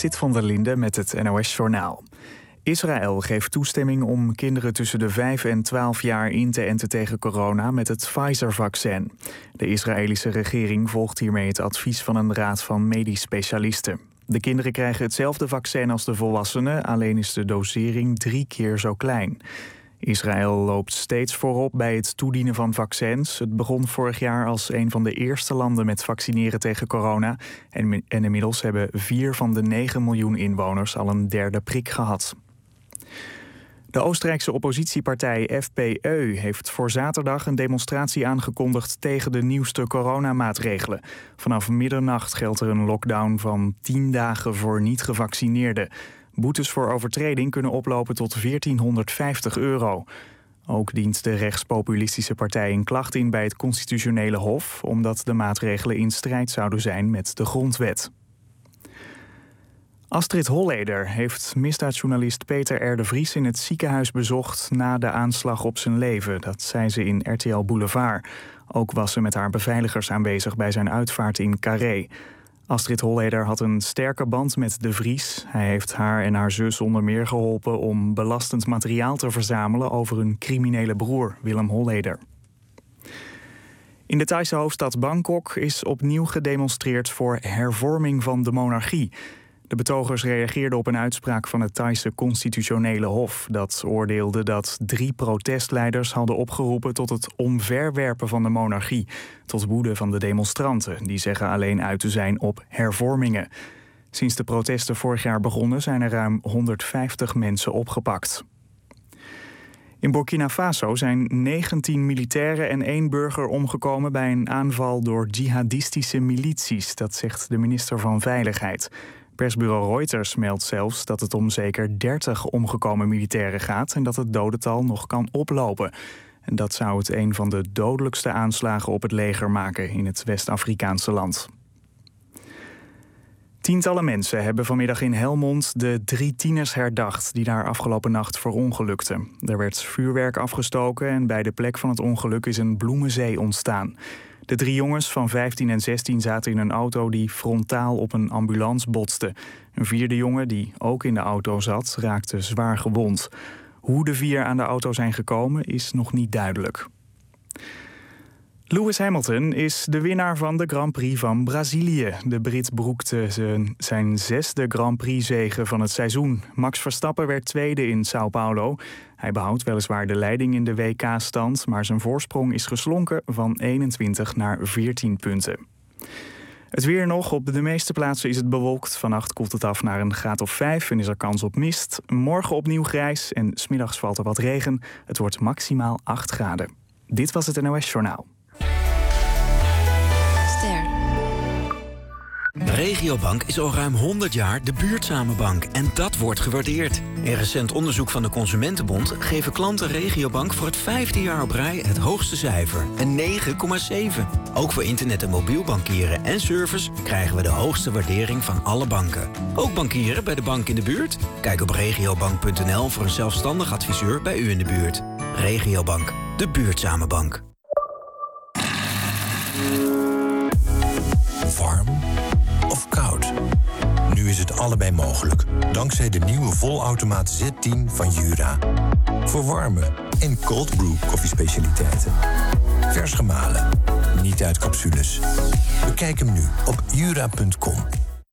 Sid van der Linde met het NOS-journaal. Israël geeft toestemming om kinderen tussen de 5 en 12 jaar in te enten tegen corona met het Pfizer-vaccin. De Israëlische regering volgt hiermee het advies van een raad van medisch specialisten. De kinderen krijgen hetzelfde vaccin als de volwassenen, alleen is de dosering 3 keer zo klein. Israël loopt steeds voorop bij het toedienen van vaccins. Het begon vorig jaar als een van de eerste landen met vaccineren tegen corona. En inmiddels hebben 4 van de 9 miljoen inwoners al een derde prik gehad. De Oostenrijkse oppositiepartij FPÖ heeft voor zaterdag een demonstratie aangekondigd tegen de nieuwste coronamaatregelen. Vanaf middernacht geldt er een lockdown van 10 dagen voor niet-gevaccineerden. Boetes voor overtreding kunnen oplopen tot €1450. Ook dient de rechtspopulistische partij een klacht in bij het Constitutionele Hof, omdat de maatregelen in strijd zouden zijn met de grondwet. Astrid Holleder heeft misdaadjournalist Peter R. de Vries in het ziekenhuis bezocht na de aanslag op zijn leven. Dat zei ze in RTL Boulevard. Ook was ze met haar beveiligers aanwezig bij zijn uitvaart in Carré. Astrid Holleder had een sterke band met de Vries. Hij heeft haar en haar zus onder meer geholpen om belastend materiaal te verzamelen over hun criminele broer, Willem Holleder. In de Thaise hoofdstad Bangkok is opnieuw gedemonstreerd voor hervorming van de monarchie. De betogers reageerden op een uitspraak van het Thaise Constitutionele Hof. Dat oordeelde dat 3 protestleiders hadden opgeroepen tot het omverwerpen van de monarchie. Tot woede van de demonstranten, die zeggen alleen uit te zijn op hervormingen. Sinds de protesten vorig jaar begonnen zijn er ruim 150 mensen opgepakt. In Burkina Faso zijn 19 militairen en 1 burger omgekomen bij een aanval door jihadistische milities. Dat zegt de minister van Veiligheid. Persbureau Reuters meldt zelfs dat het om zeker 30 omgekomen militairen gaat en dat het dodental nog kan oplopen. En dat zou het een van de dodelijkste aanslagen op het leger maken in het West-Afrikaanse land. Tientallen mensen hebben vanmiddag in Helmond de 3 tieners herdacht die daar afgelopen nacht verongelukten. Er werd vuurwerk afgestoken en bij de plek van het ongeluk is een bloemenzee ontstaan. De 3 jongens van 15 en 16 zaten in een auto die frontaal op een ambulance botste. Een 4e jongen, die ook in de auto zat, raakte zwaar gewond. Hoe de 4 aan de auto zijn gekomen is nog niet duidelijk. Lewis Hamilton is de winnaar van de Grand Prix van Brazilië. De Brit boekte zijn 6e Grand Prix-zege van het seizoen. Max Verstappen werd 2e in São Paulo. Hij behoudt weliswaar de leiding in de WK-stand, maar zijn voorsprong is geslonken van 21 naar 14 punten. Het weer nog. Op de meeste plaatsen is het bewolkt. Vannacht koelt het af naar een graad of 5 en is er kans op mist. Morgen opnieuw grijs en 's middags valt er wat regen. Het wordt maximaal 8 graden. Dit was het NOS-journaal. Regiobank is al ruim 100 jaar de buurtzame bank en dat wordt gewaardeerd. In recent onderzoek van de Consumentenbond geven klanten Regiobank voor het 5e jaar op rij het hoogste cijfer, een 9,7. Ook voor internet- en mobiel bankieren en service krijgen we de hoogste waardering van alle banken. Ook bankieren bij de bank in de buurt? Kijk op regiobank.nl voor een zelfstandig adviseur bij u in de buurt. Regiobank, de buurtzame bank. Warm of koud? Nu is het allebei mogelijk, dankzij de nieuwe volautomaat Z10 van Jura. Voor warme en cold brew koffiespecialiteiten. Vers gemalen, niet uit capsules. Bekijk hem nu op jura.com.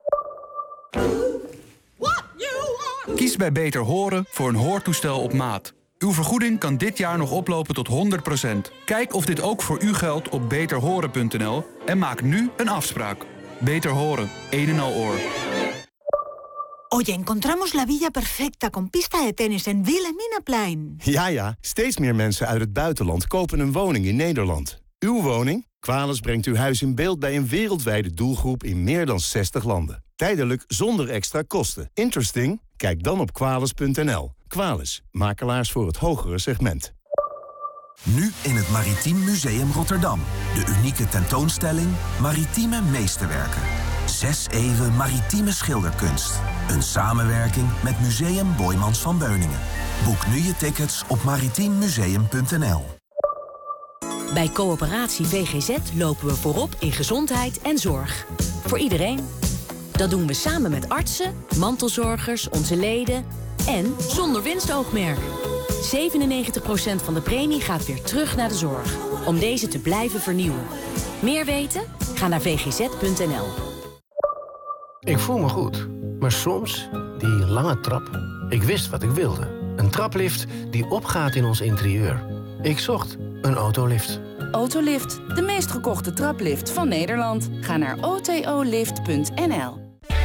Kies bij Beter Horen voor een hoortoestel op maat. Uw vergoeding kan dit jaar nog oplopen tot 100%. Kijk of dit ook voor u geldt op beterhoren.nl en maak nu een afspraak. Beter Horen, een en al oor. Oye, encontramos la villa perfecta con pista de tenis en Wilhelminaplein. Ja, steeds meer mensen uit het buitenland kopen een woning in Nederland. Uw woning? Quales brengt uw huis in beeld bij een wereldwijde doelgroep in meer dan 60 landen. Tijdelijk zonder extra kosten. Interesting? Kijk dan op Quales.nl. Quales, makelaars voor het hogere segment. Nu in het Maritiem Museum Rotterdam. De unieke tentoonstelling Maritieme Meesterwerken. 6 eeuwen maritieme schilderkunst. Een samenwerking met Museum Boijmans van Beuningen. Boek nu je tickets op maritiemuseum.nl. Bij Coöperatie VGZ lopen we voorop in gezondheid en zorg. Voor iedereen. Dat doen we samen met artsen, mantelzorgers, onze leden en zonder winstoogmerk. 97% van de premie gaat weer terug naar de zorg. Om deze te blijven vernieuwen. Meer weten? Ga naar vgz.nl. Ik voel me goed, maar soms die lange trap. Ik wist wat ik wilde. Een traplift die opgaat in ons interieur. Ik zocht een autolift. Autolift, de meest gekochte traplift van Nederland. Ga naar otolift.nl.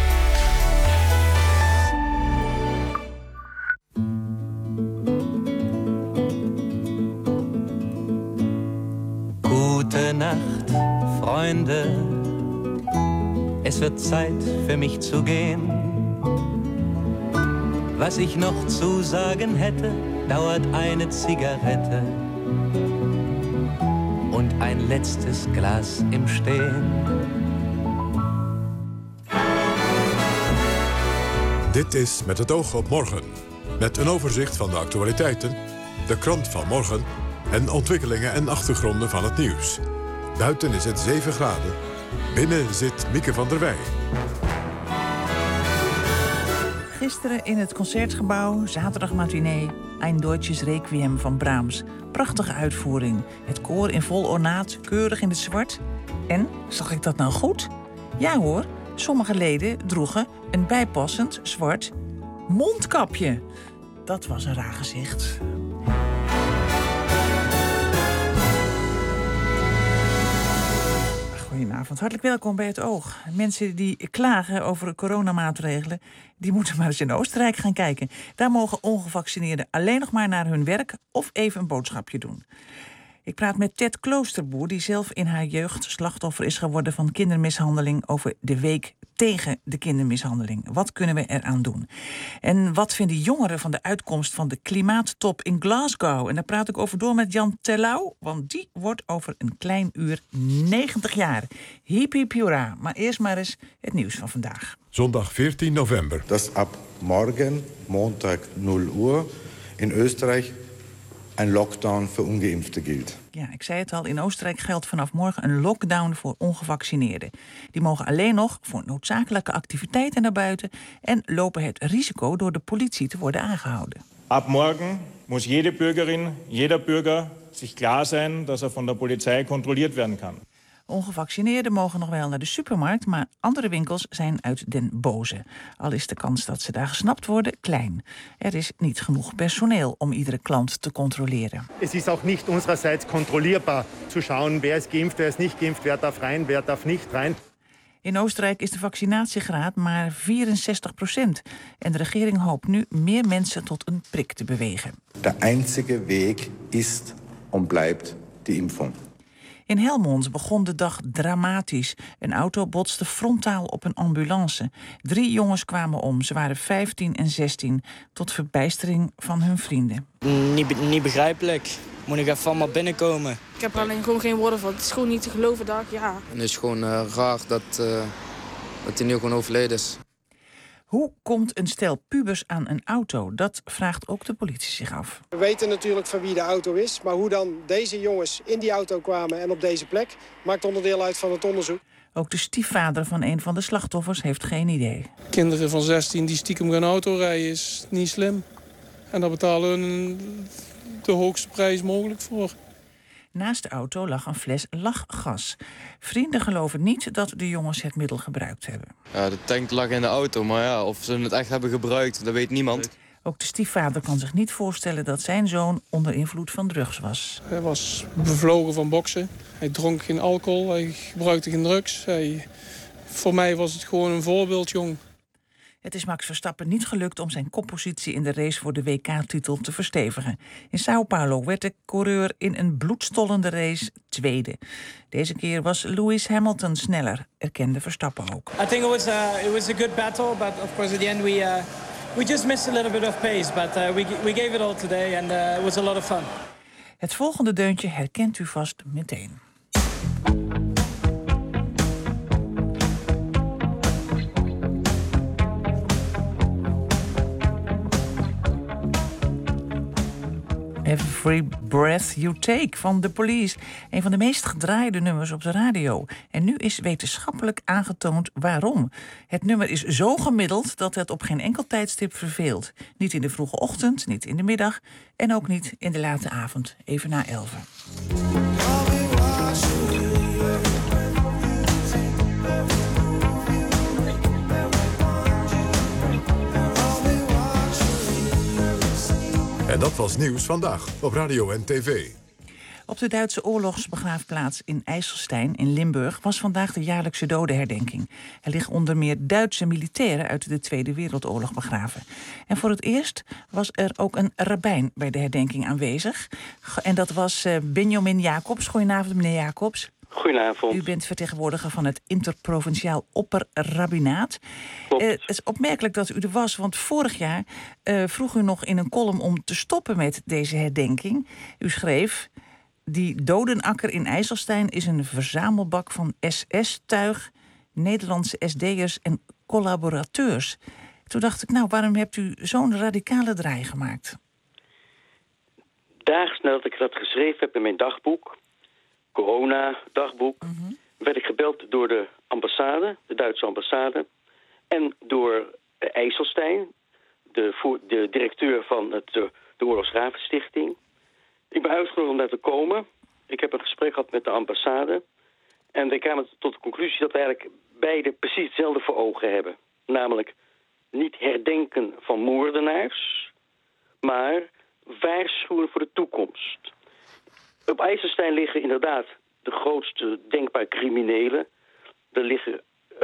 Gute Nacht, Freunde. Es wird Zeit für mich zu gehen. Was ich noch zu sagen hätte, dauert eine Zigarette und ein letztes Glas im Stehen. Dit is Met het oog op morgen. Met een overzicht van de actualiteiten, de krant van morgen en ontwikkelingen en achtergronden van het nieuws. Buiten is het 7 graden. Binnen zit Mieke van der Wij. Gisteren in het Concertgebouw, zaterdagmatinee, Ein Deutsches Requiem van Brahms. Prachtige uitvoering. Het koor in vol ornaat, keurig in het zwart. En, zag ik dat nou goed? Ja hoor, sommige leden droegen een bijpassend zwart mondkapje. Dat was een raar gezicht. Goedenavond, hartelijk welkom bij Het Oog. Mensen die klagen over coronamaatregelen, die moeten maar eens in Oostenrijk gaan kijken. Daar mogen ongevaccineerden alleen nog maar naar hun werk of even een boodschapje doen. Ik praat met Ted Kloosterboer, die zelf in haar jeugd slachtoffer is geworden van kindermishandeling, over de week tegen de kindermishandeling. Wat kunnen we eraan doen? En wat vinden jongeren van de uitkomst van de klimaattop in Glasgow? En daar praat ik over door met Jan Terlouw, want die wordt over een klein uur 90 jaar. Hiep hiep hoera. Maar eerst maar eens het nieuws van vandaag. Zondag 14 november. Dat ab morgen, Montag 0 uur, in Oostenrijk een lockdown voor ongeimpften gilt. Ja, ik zei het al, in Oostenrijk geldt vanaf morgen een lockdown voor ongevaccineerden. Die mogen alleen nog voor noodzakelijke activiteiten naar buiten en lopen het risico door de politie te worden aangehouden. Ab morgen muss jede Bürgerin, jeder Bürger sich klar sein, dass van der Polizei kontrolliert werden kann. Ongevaccineerden mogen nog wel naar de supermarkt, maar andere winkels zijn uit den boze. Al is de kans dat ze daar gesnapt worden klein. Er is niet genoeg personeel om iedere klant te controleren. Het is ook niet unsererseits controleerbaar te schauen, wer is geimpft, wer is niet geimpft, wer darf rein, wer darf niet rein. In Oostenrijk is de vaccinatiegraad maar 64%. En de regering hoopt nu meer mensen tot een prik te bewegen. De einzige weg is en blijft de impfung. In Helmond begon de dag dramatisch. Een auto botste frontaal op een ambulance. 3 jongens kwamen om. Ze waren 15 en 16. Tot verbijstering van hun vrienden. Niet begrijpelijk. Moet ik even maar binnenkomen. Ik heb er alleen gewoon geen woorden van. Het is gewoon niet te geloven dat ja. En het is gewoon raar dat hij nu gewoon overleden is. Hoe komt een stel pubers aan een auto? Dat vraagt ook de politie zich af. We weten natuurlijk van wie de auto is, maar hoe dan deze jongens in die auto kwamen en op deze plek maakt onderdeel uit van het onderzoek. Ook de stiefvader van een van de slachtoffers heeft geen idee. Kinderen van 16 die stiekem gaan auto rijden is niet slim. En daar betalen we de hoogste prijs mogelijk voor. Naast de auto lag een fles lachgas. Vrienden geloven niet dat de jongens het middel gebruikt hebben. Ja, de tank lag in de auto, maar ja, of ze het echt hebben gebruikt, dat weet niemand. Ook de stiefvader kan zich niet voorstellen dat zijn zoon onder invloed van drugs was. Hij was bevlogen van boksen. Hij dronk geen alcohol, hij gebruikte geen drugs. Voor mij was het gewoon een voorbeeldjong. Het is Max Verstappen niet gelukt om zijn koppositie in de race voor de WK-titel te verstevigen. In Sao Paulo werd de coureur in een bloedstollende race tweede. Deze keer was Lewis Hamilton sneller, erkende Verstappen ook. I think it was a good battle, but of course at the end we just missed a little bit of pace, but we gave it all today and it was a lot of fun. Het volgende deuntje herkent u vast meteen. Every Breath You Take van The Police. Een van de meest gedraaide nummers op de radio. En nu is wetenschappelijk aangetoond waarom. Het nummer is zo gemiddeld dat het op geen enkel tijdstip verveelt. Niet in de vroege ochtend, niet in de middag en ook niet in de late avond, even na 11. En dat was Nieuws Vandaag op Radio en TV. Op de Duitse oorlogsbegraafplaats in IJsselstein in Limburg was vandaag de jaarlijkse dodenherdenking. Er liggen onder meer Duitse militairen uit de Tweede Wereldoorlog begraven. En voor het eerst was er ook een rabbijn bij de herdenking aanwezig. En dat was Benjamin Jacobs. Goedenavond, meneer Jacobs. Goedenavond. U bent vertegenwoordiger van het Interprovinciaal Opperrabbinaat. Het is opmerkelijk dat u er was, want vorig jaar vroeg u nog in een column om te stoppen met deze herdenking. U schreef: die dodenakker in IJsselstein is een verzamelbak van SS-tuig, Nederlandse SD'ers en collaborateurs. Toen dacht ik, nou, waarom hebt u zo'n radicale draai gemaakt? Daags nadat ik dat geschreven heb in mijn dagboek, corona-dagboek, werd ik gebeld door de ambassade, de Duitse ambassade, en door IJsselstein, de directeur van de Oorlogsgravenstichting. Ik ben uitgenodigd om daar te komen. Ik heb een gesprek gehad met de ambassade. En we kwamen tot de conclusie dat we eigenlijk beide precies hetzelfde voor ogen hebben. Namelijk niet herdenken van moordenaars, maar waarschuwen voor de toekomst. Op IJsselstein liggen inderdaad de grootste denkbare criminelen. Er liggen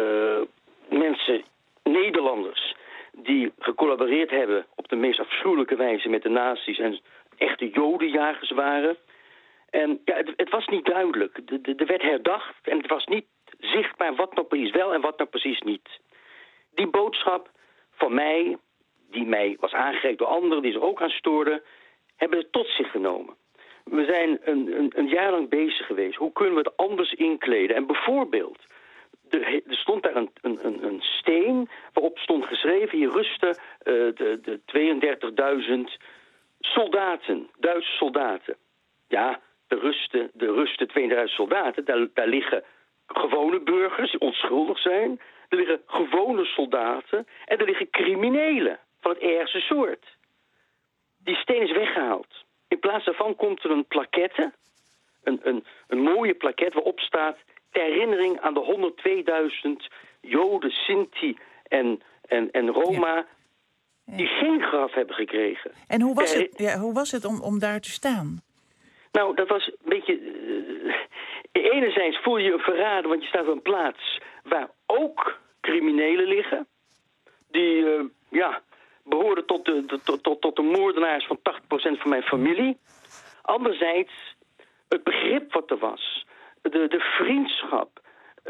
mensen, Nederlanders, die gecollaboreerd hebben op de meest afschuwelijke wijze met de nazi's en echte jodenjagers waren. En ja, het was niet duidelijk. Er werd herdacht en het was niet zichtbaar wat nou precies wel en wat nou precies niet. Die boodschap van mij, die mij was aangereikt door anderen die zich ook aan stoorden, hebben het tot zich genomen. We zijn een jaar lang bezig geweest. Hoe kunnen we het anders inkleden? En bijvoorbeeld, er stond daar een steen waarop stond geschreven: hier rusten de 32.000 soldaten, Duitse soldaten. Ja, er rusten 32.000 soldaten. Daar liggen gewone burgers die onschuldig zijn. Er liggen gewone soldaten. En er liggen criminelen van het ergste soort. Die steen is weggehaald. In plaats daarvan komt er een plaquette. Een mooie plaquette waarop staat: ter herinnering aan de 102.000 Joden, Sinti en Roma die geen graf hebben gekregen. En hoe was het om daar te staan? Nou, dat was een beetje... enerzijds voel je je verraden, want je staat op een plaats waar ook criminelen liggen. Die, behoorden tot de moordenaars van 80% van mijn familie. Anderzijds, het begrip wat er was. De vriendschap.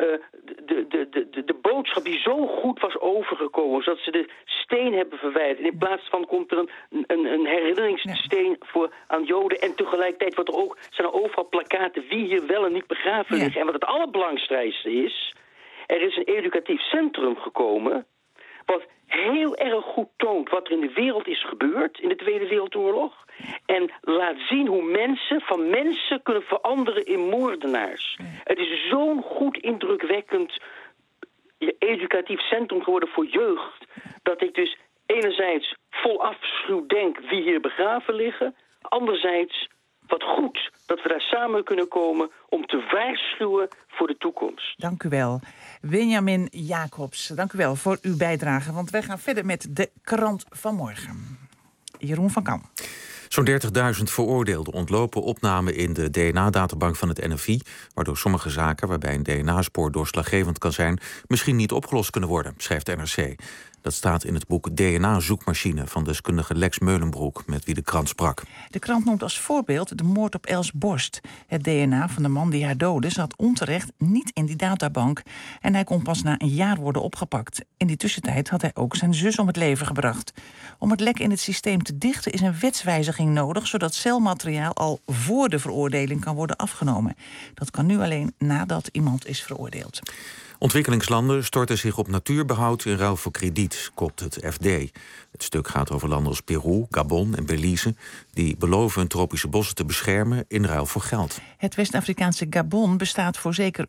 De boodschap die zo goed was overgekomen, zodat ze de steen hebben verwijderd. In plaats van komt er een herinneringssteen aan Joden. En tegelijkertijd zijn er overal plakkaten wie hier wel en niet begraven liggen. En wat het allerbelangrijkste is, er is een educatief centrum gekomen wat heel erg goed toont wat er in de wereld is gebeurd in de Tweede Wereldoorlog. En laat zien hoe mensen kunnen veranderen in moordenaars. Het is zo'n goed indrukwekkend educatief centrum geworden voor jeugd, dat ik dus enerzijds vol afschuw denk wie hier begraven liggen. Anderzijds, wat goed dat we daar samen kunnen komen om te waarschuwen voor de toekomst. Dank u wel. Benjamin Jacobs, dank u wel voor uw bijdrage. Want wij gaan verder met de krant van morgen. Jeroen van Kam. Zo'n 30.000 veroordeelden ontlopen opname in de DNA-databank van het NFI, waardoor sommige zaken waarbij een DNA-spoor doorslaggevend kan zijn misschien niet opgelost kunnen worden, schrijft NRC. Dat staat in het boek DNA-zoekmachine van deskundige Lex Meulenbroek, met wie de krant sprak. De krant noemt als voorbeeld de moord op Els Borst. Het DNA van de man die haar doodde zat onterecht niet in die databank. En hij kon pas na een jaar worden opgepakt. In die tussentijd had hij ook zijn zus om het leven gebracht. Om het lek in het systeem te dichten is een wetswijziging nodig, zodat celmateriaal al voor de veroordeling kan worden afgenomen. Dat kan nu alleen nadat iemand is veroordeeld. Ontwikkelingslanden storten zich op natuurbehoud in ruil voor krediet, kopt het FD. Het stuk gaat over landen als Peru, Gabon en Belize, die beloven hun tropische bossen te beschermen in ruil voor geld. Het West-Afrikaanse Gabon bestaat voor zeker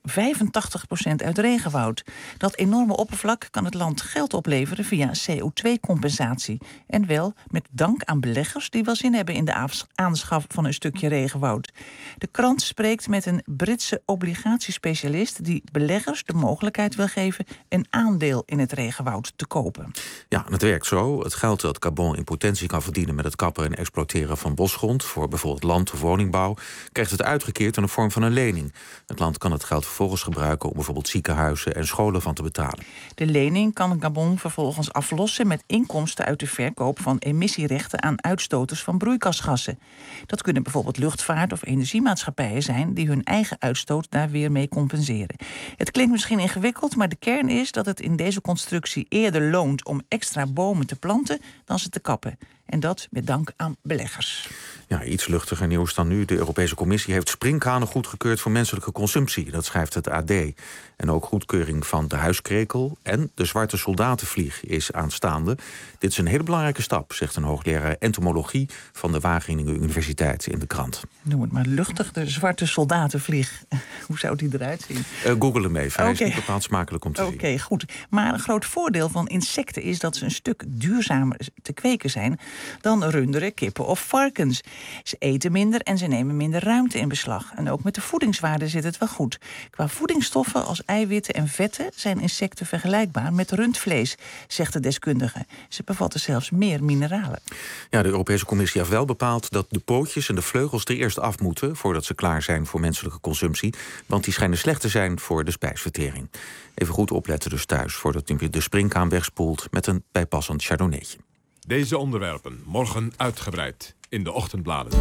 85% uit regenwoud. Dat enorme oppervlak kan het land geld opleveren via CO2-compensatie. En wel met dank aan beleggers die wel zin hebben in de aanschaf van een stukje regenwoud. De krant spreekt met een Britse obligatiespecialist die beleggers de mogelijkheid wil geven een aandeel in het regenwoud te kopen. Ja, en het werkt zo. Het geld dat Gabon in potentie kan verdienen met het kappen en exploiteren van bosgrond voor bijvoorbeeld land- of woningbouw, krijgt het uitgekeerd in de vorm van een lening. Het land kan het geld vervolgens gebruiken om bijvoorbeeld ziekenhuizen en scholen van te betalen. De lening kan Gabon vervolgens aflossen met inkomsten uit de verkoop van emissierechten aan uitstoters van broeikasgassen. Dat kunnen bijvoorbeeld luchtvaart- of energiemaatschappijen zijn die hun eigen uitstoot daar weer mee compenseren. Het klinkt misschien ingewikkeld, maar de kern is dat het in deze constructie eerder loont om extra bomen te planten dan ze te kappen. En dat met dank aan beleggers. Ja, iets luchtiger nieuws dan nu. De Europese Commissie heeft sprinkhanen goedgekeurd voor menselijke consumptie. Dat schrijft het AD. En ook goedkeuring van de huiskrekel en de zwarte soldatenvlieg is aanstaande. Dit is een hele belangrijke stap, zegt een hoogleraar entomologie van de Wageningen Universiteit in de krant. Noem het maar luchtig, de zwarte soldatenvlieg. Hoe zou die eruit zien? Google hem even, hij is niet bepaald smakelijk om te zien. Oké, goed. Maar een groot voordeel van insecten is dat ze een stuk duurzamer te kweken zijn dan runderen, kippen of varkens. Ze eten minder en ze nemen minder ruimte in beslag. En ook met de voedingswaarde zit het wel goed. Qua voedingsstoffen als eiwitten en vetten zijn insecten vergelijkbaar met rundvlees, zegt de deskundige. Ze bevatten zelfs meer mineralen. Ja, de Europese Commissie heeft wel bepaald dat de pootjes en de vleugels er eerst af moeten voordat ze klaar zijn voor menselijke consumptie, want die schijnen slecht te zijn voor de spijsvertering. Even goed opletten dus thuis voordat u de sprinkhaan wegspoelt met een bijpassend chardonnaytje. Deze onderwerpen morgen uitgebreid in de ochtendbladen.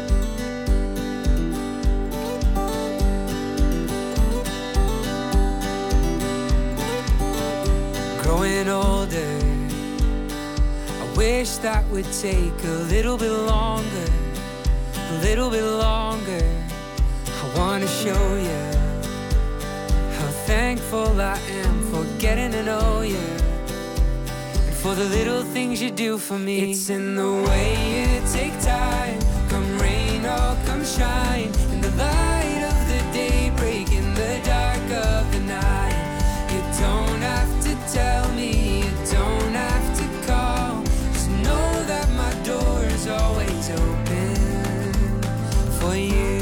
Growing older, I wish that would take a little bit longer, a little bit longer. I want to show you how thankful I am for getting to know you. For the little things you do for me. It's in the way you take time. Come rain or come shine. In the light of the day, break in the dark of the night. You don't have to tell me, you don't have to call. Just know that my door is always open for you.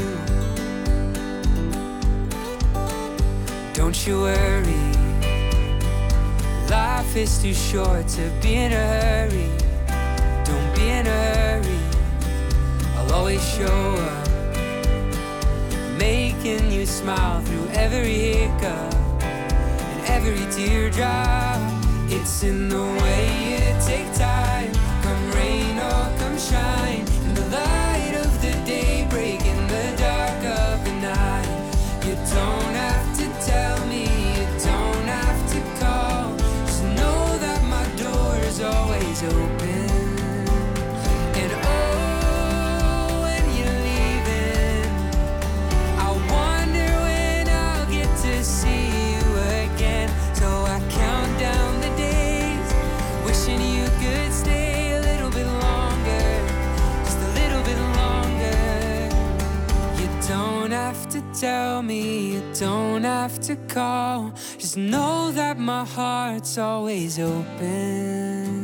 Don't you worry, life is too short to be in a hurry. Don't be in a hurry. I'll always show up, making you smile through every hiccup and every teardrop. It's in the way you take time. Come rain or come shine. In the light of the day, break in the dark of the night. You don't have to tell me, you don't have to call. Always open. And oh, when you're leaving, I wonder when I'll get to see you again. So I count down the days, wishing you could stay a little bit longer, just a little bit longer. You don't have to tell me, you don't have to call. Just know that my heart's always open.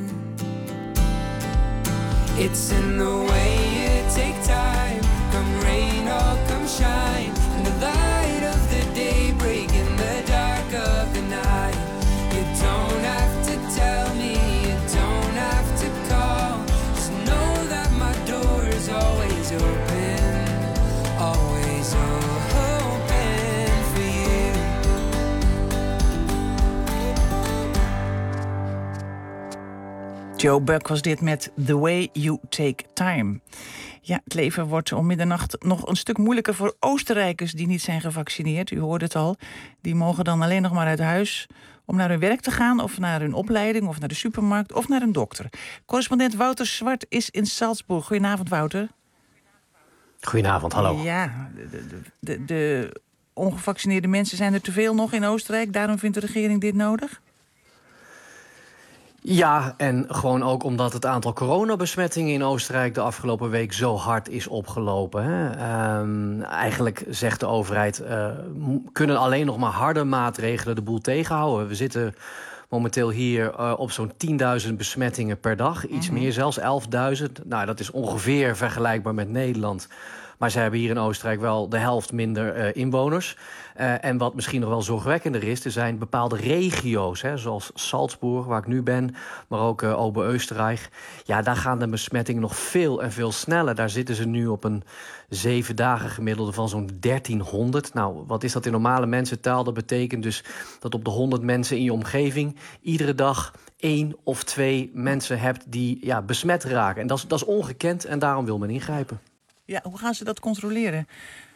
It's in the way you take time. Come rain or come shine. In the light of the day, break in the dark of the night. You don't have to tell me, you don't have to call. Just know that my door is always open, always open for you. Joe Buck was dit met The Way You Take Time. Ja, het leven wordt om middernacht nog een stuk moeilijker voor Oostenrijkers die niet zijn gevaccineerd. U hoorde het al. Die mogen dan alleen nog maar uit huis om naar hun werk te gaan, of naar hun opleiding, of naar de supermarkt, of naar een dokter. Correspondent Wouter Zwart is in Salzburg. Goedenavond, Wouter. Goedenavond, hallo. Ja, de ongevaccineerde mensen zijn er te veel nog in Oostenrijk. Daarom vindt de regering dit nodig? Ja, en gewoon ook omdat het aantal coronabesmettingen in Oostenrijk de afgelopen week zo hard is opgelopen. Hè. Eigenlijk zegt de overheid, kunnen alleen nog maar harde maatregelen de boel tegenhouden. We zitten momenteel hier op zo'n 10.000 besmettingen per dag. Iets meer, zelfs 11.000. Nou, dat is ongeveer vergelijkbaar met Nederland. Maar ze hebben hier in Oostenrijk wel de helft minder inwoners. En wat misschien nog wel zorgwekkender is, er zijn bepaalde regio's, hè, zoals Salzburg, waar ik nu ben, maar ook Ober-Österreich. Ja, daar gaan de besmettingen nog veel en veel sneller. Daar zitten ze nu op een 7 dagen gemiddelde van zo'n 1300. Nou, wat is dat in normale mensentaal? Dat betekent dus dat op de 100 mensen in je omgeving iedere dag 1 of 2 mensen hebt die besmet raken. En dat is ongekend en daarom wil men ingrijpen. Ja, hoe gaan ze dat controleren?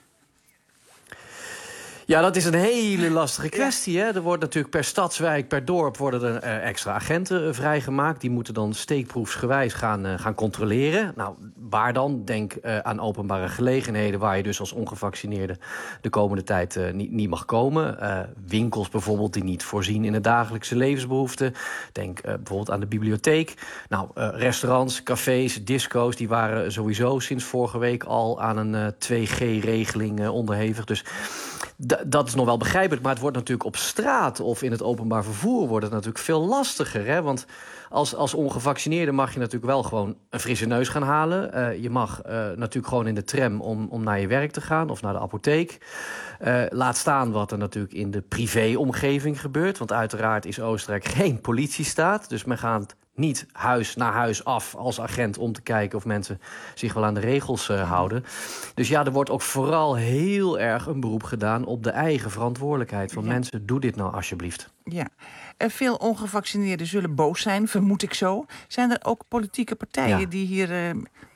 Ja, dat is een hele lastige kwestie. Hè? Er wordt natuurlijk per stadswijk, per dorp worden er extra agenten vrijgemaakt. Die moeten dan steekproefsgewijs gaan controleren. Nou, waar dan? Denk aan openbare gelegenheden waar je dus als ongevaccineerde de komende tijd niet mag komen. Winkels bijvoorbeeld die niet voorzien in de dagelijkse levensbehoeften. Denk bijvoorbeeld aan de bibliotheek. Nou, restaurants, cafés, disco's, die waren sowieso sinds vorige week al aan een 2G-regeling onderhevig. Dus dat is nog wel begrijpelijk, maar het wordt natuurlijk op straat of in het openbaar vervoer wordt het natuurlijk veel lastiger. Hè? Want als ongevaccineerde mag je natuurlijk wel gewoon een frisse neus gaan halen. Je mag natuurlijk gewoon in de tram om naar je werk te gaan of naar de apotheek. Laat staan wat er natuurlijk in de privéomgeving gebeurt. Want uiteraard is Oostenrijk geen politiestaat. Dus men gaat niet huis naar huis af als agent om te kijken of mensen zich wel aan de regels houden. Dus ja, er wordt ook vooral heel erg een beroep gedaan op de eigen verantwoordelijkheid van mensen. Doe dit nou alsjeblieft. Ja, veel ongevaccineerden zullen boos zijn, vermoed ik zo. Zijn er ook politieke partijen die hier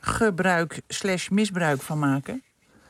gebruik/misbruik van maken?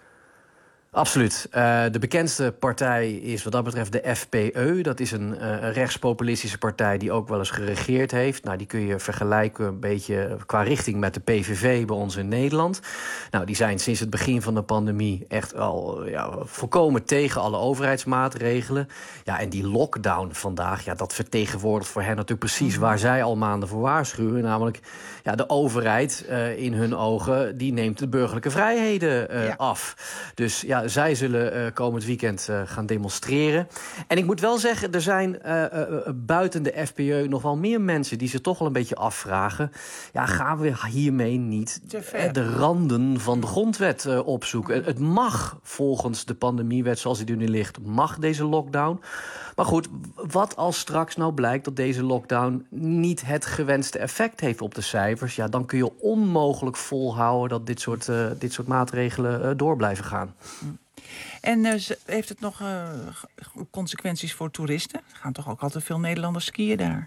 Absoluut. De bekendste partij is wat dat betreft de FPÖ. Dat is een rechtspopulistische partij die ook wel eens geregeerd heeft. Nou, die kun je vergelijken een beetje qua richting met de PVV bij ons in Nederland. Nou, die zijn sinds het begin van de pandemie echt al volkomen tegen alle overheidsmaatregelen. Ja, en die lockdown vandaag, dat vertegenwoordigt voor hen natuurlijk precies waar zij al maanden voor waarschuwen. Namelijk, de overheid in hun ogen, die neemt de burgerlijke vrijheden af. Dus zij zullen komend weekend gaan demonstreren. En ik moet wel zeggen, er zijn buiten de FPÖ nog wel meer mensen die zich toch wel een beetje afvragen. Ja, gaan we hiermee niet de randen van de grondwet opzoeken? Het mag volgens de pandemiewet zoals die er nu ligt, mag deze lockdown. Maar goed, wat als straks nou blijkt dat deze lockdown niet het gewenste effect heeft op de cijfers? Ja, dan kun je onmogelijk volhouden dat dit soort maatregelen door blijven gaan. En heeft het nog consequenties voor toeristen? Er gaan toch ook altijd veel Nederlanders skiën daar?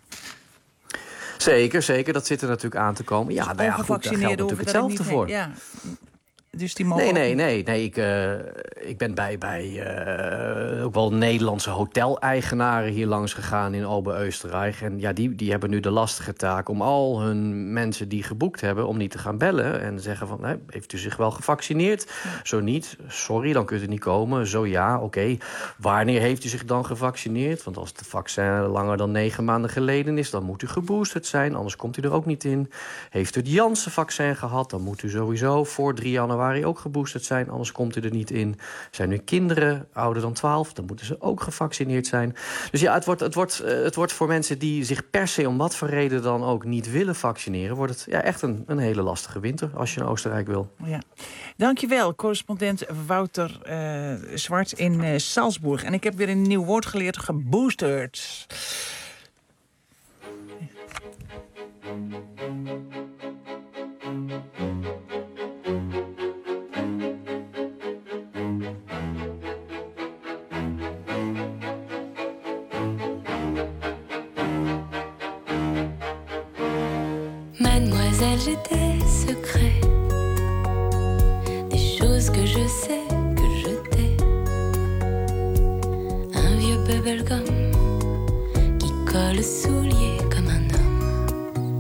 Zeker. Dat zit er natuurlijk aan te komen. Ja, goed, daar geldt natuurlijk hetzelfde voor. Ja. Dus die mogen Nee. Ik ben bij ook wel Nederlandse hoteleigenaren hier langs gegaan in Ober-Österreich. En die hebben nu de lastige taak om al hun mensen die geboekt hebben, om niet te gaan bellen en zeggen van, heeft u zich wel gevaccineerd? Ja. Zo niet, sorry, dan kunt u niet komen. Zo ja, oké. Wanneer heeft u zich dan gevaccineerd? Want als het vaccin langer dan 9 maanden geleden is, dan moet u geboosterd zijn, anders komt u er ook niet in. Heeft u het Janssen-vaccin gehad, dan moet u sowieso voor 3 januari ook geboosterd zijn, anders komt u er niet in. Zijn nu kinderen ouder dan 12, dan moeten ze ook gevaccineerd zijn. Dus ja, het wordt voor mensen die zich per se om wat voor reden dan ook niet willen vaccineren, wordt het echt een hele lastige winter als je naar Oostenrijk wil. Ja. Dankjewel, correspondent Wouter Zwart in Salzburg. En ik heb weer een nieuw woord geleerd, geboosterd. Mademoiselle, j'ai des secrets, des choses que je sais, que je t'ai. Un vieux bubblegum qui colle soulier comme un homme.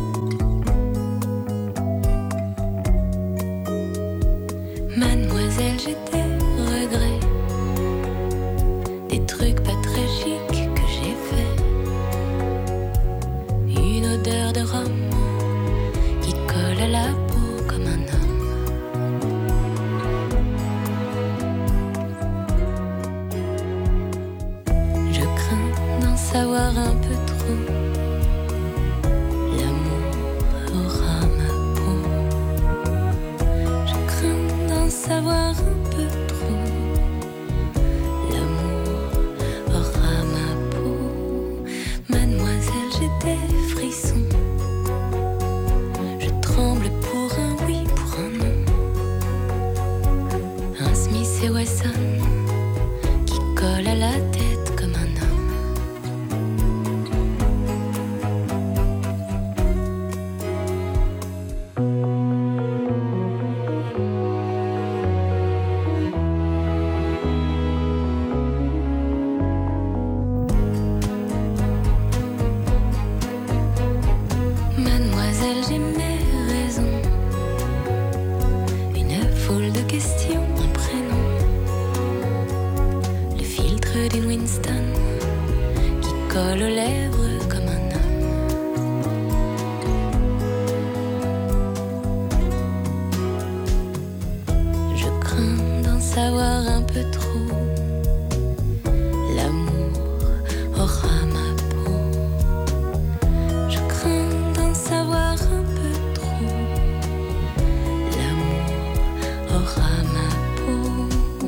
Mademoiselle, j'ai des regrets, des trucs pas très chics que j'ai fait. Une peu trop. L'amour aura ma peau. Je crains d'en savoir un peu trop. L'amour aura ma peau.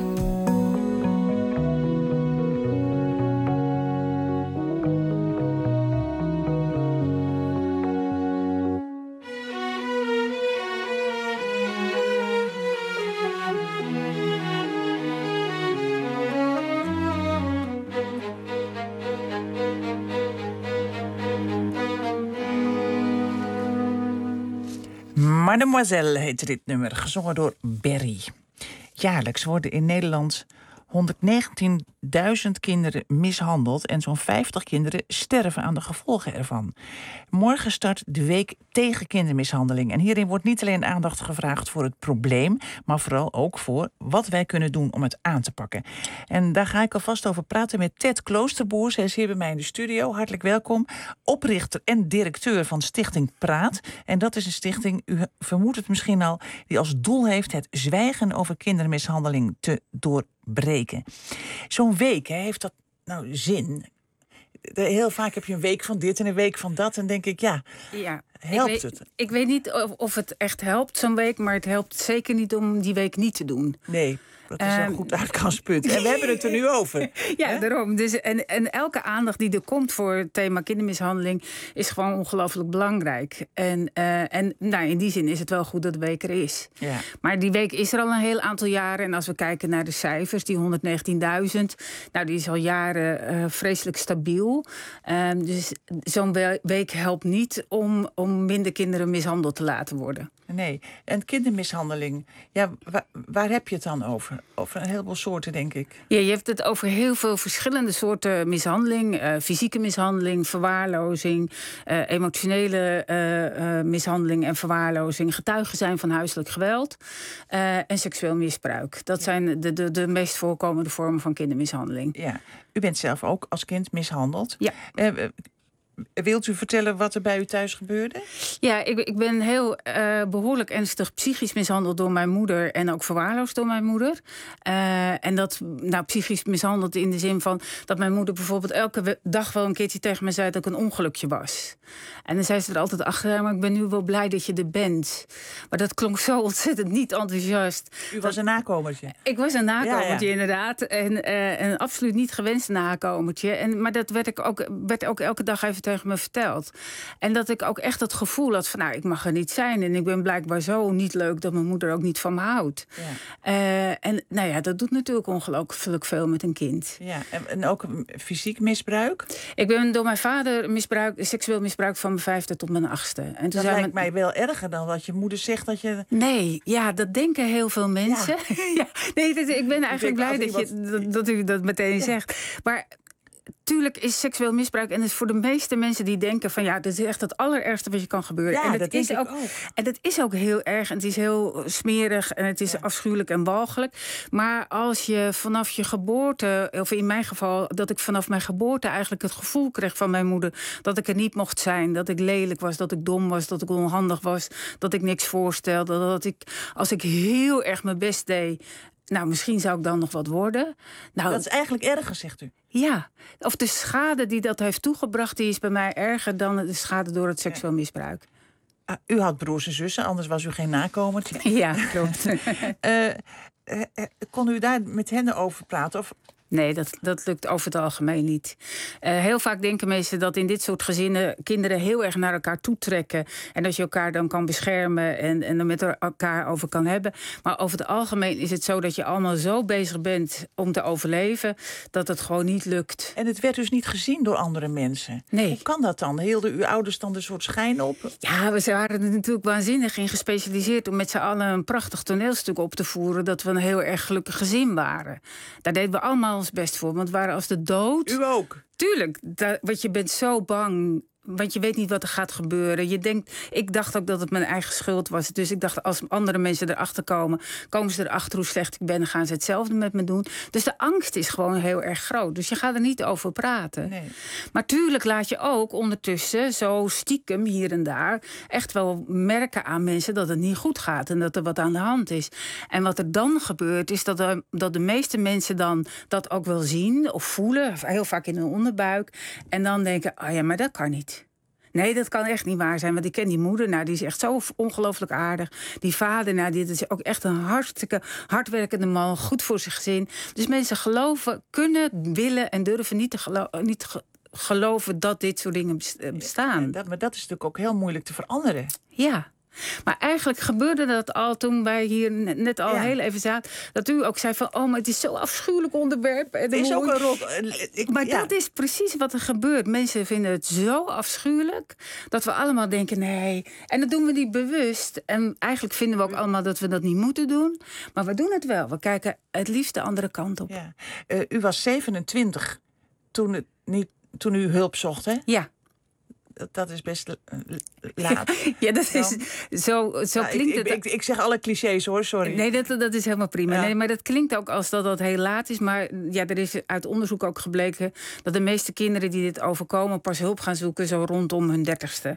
Mademoiselle heette dit nummer, gezongen door Berry. Jaarlijks worden in Nederland 119.000 kinderen mishandeld en zo'n 50 kinderen sterven aan de gevolgen ervan. Morgen start de week tegen kindermishandeling. En hierin wordt niet alleen aandacht gevraagd voor het probleem, maar vooral ook voor wat wij kunnen doen om het aan te pakken. En daar ga ik alvast over praten met Ted Kloosterboers. Hij is hier bij mij in de studio. Hartelijk welkom. Oprichter en directeur van Stichting Praat. En dat is een stichting, u vermoedt het misschien al, die als doel heeft het zwijgen over kindermishandeling te doorbreken. Zo'n week, heeft dat nou zin? Heel vaak heb je een week van dit en een week van dat. En denk ik, helpt het? Ik weet niet of het echt helpt, zo'n week. Maar het helpt zeker niet om die week niet te doen. Nee, dat is een goed uitgangspunt. En we hebben het er nu over. Ja, daarom. Dus, en elke aandacht die er komt voor het thema kindermishandeling is gewoon ongelooflijk belangrijk. En in die zin is het wel goed dat de week er is. Ja. Maar die week is er al een heel aantal jaren. En als we kijken naar de cijfers, die 119.000... die is al jaren vreselijk stabiel. Dus zo'n week helpt niet om minder kinderen mishandeld te laten worden. Nee, en kindermishandeling, waar heb je het dan over? Over een heleboel soorten, denk ik. Ja, je hebt het over heel veel verschillende soorten mishandeling. Fysieke mishandeling, verwaarlozing, emotionele mishandeling en verwaarlozing. Getuigen zijn van huiselijk geweld en seksueel misbruik. Dat zijn de meest voorkomende vormen van kindermishandeling. Ja, u bent zelf ook als kind mishandeld. Ja. Wilt u vertellen wat er bij u thuis gebeurde? Ja, ik ben heel behoorlijk ernstig psychisch mishandeld door mijn moeder en ook verwaarloosd door mijn moeder. En dat psychisch mishandeld in de zin van dat mijn moeder bijvoorbeeld elke dag wel een keertje tegen me zei dat ik een ongelukje was. En dan zei ze er altijd achter, maar ik ben nu wel blij dat je er bent. Maar dat klonk zo ontzettend niet enthousiast. U was een nakomertje? Ik was een nakomertje, inderdaad. En een absoluut niet gewenst nakomertje. Maar dat werd ook elke dag even tegen me verteld. En dat ik ook echt het gevoel had van, ik mag er niet zijn. En ik ben blijkbaar zo niet leuk dat mijn moeder ook niet van me houdt. Ja. Dat doet natuurlijk ongelooflijk veel met een kind. Ja, en ook fysiek misbruik? Ik ben door mijn vader seksueel misbruikt van mijn 5e tot mijn 8e. En dat lijkt mij wel erger dan wat je moeder zegt dat je... Nee, dat denken heel veel mensen. Ja. Ik ben eigenlijk blij dat u dat meteen zegt. Maar tuurlijk is seksueel misbruik, en het is voor de meeste mensen die denken van dat is echt het allerergste wat je kan gebeuren. Ja, en dat is ook heel erg en het is heel smerig en het is afschuwelijk en walgelijk. Maar als je vanaf je geboorte, of in mijn geval dat ik vanaf mijn geboorte eigenlijk het gevoel kreeg van mijn moeder dat ik er niet mocht zijn, dat ik lelijk was, dat ik dom was, dat ik onhandig was, dat ik niks voorstelde, dat ik, als ik heel erg mijn best deed, misschien zou ik dan nog wat worden. Dat is eigenlijk erger, zegt u. Ja, of de schade die dat heeft toegebracht, die is bij mij erger dan de schade door het seksueel misbruik. U had broers en zussen, anders was u geen nakomertje. Ja, klopt. Kon u daar met hen over praten? Of... Nee, dat lukt over het algemeen niet. Heel vaak denken mensen dat in dit soort gezinnen kinderen heel erg naar elkaar toetrekken. En dat je elkaar dan kan beschermen en er met elkaar over kan hebben. Maar over het algemeen is het zo dat je allemaal zo bezig bent om te overleven, dat het gewoon niet lukt. En het werd dus niet gezien door andere mensen? Nee. Hoe kan dat dan? Hielden uw ouders dan een soort schijn op? Ja, ze waren er natuurlijk waanzinnig in gespecialiseerd om met z'n allen een prachtig toneelstuk op te voeren dat we een heel erg gelukkig gezin waren. Daar deden we allemaal ons best voor, want we waren als de dood. U ook? Tuurlijk, want je bent zo bang Want je weet niet wat er gaat gebeuren. Ik dacht ook dat het mijn eigen schuld was. Dus ik dacht, als andere mensen erachter komen ze erachter hoe slecht ik ben, dan gaan ze hetzelfde met me doen. Dus de angst is gewoon heel erg groot. Dus je gaat er niet over praten. Nee. Maar tuurlijk laat je ook ondertussen zo stiekem hier en daar echt wel merken aan mensen dat het niet goed gaat en dat er wat aan de hand is. En wat er dan gebeurt is dat de meeste mensen dan dat ook wel zien of voelen, heel vaak in hun onderbuik. En dan denken, maar dat kan niet. Nee, dat kan echt niet waar zijn. Want ik ken die moeder, die is echt zo ongelooflijk aardig. Die vader, dit is ook echt een hartstikke hardwerkende man. Goed voor zijn gezin. Dus mensen geloven, kunnen, willen en durven niet geloven dat dit soort dingen bestaan. Maar dat is natuurlijk ook heel moeilijk te veranderen. Ja. Maar eigenlijk gebeurde dat al toen wij hier net al heel even zaten. Dat u ook zei van, maar het is zo'n afschuwelijk onderwerp. Het is ook een rol. Maar dat is precies wat er gebeurt. Mensen vinden het zo afschuwelijk dat we allemaal denken, nee. En dat doen we niet bewust. En eigenlijk vinden we ook allemaal dat we dat niet moeten doen. Maar we doen het wel. We kijken het liefst de andere kant op. Ja. U was 27 toen u hulp zocht, hè? Ja. Dat is best laat. Ja, dat is zo klinkt het. Ik zeg alle clichés, hoor, sorry. Nee, dat is helemaal prima. Ja. Nee, maar dat klinkt ook als dat heel laat is. Maar ja, er is uit onderzoek ook gebleken dat de meeste kinderen die dit overkomen pas hulp gaan zoeken zo rondom hun 30ste.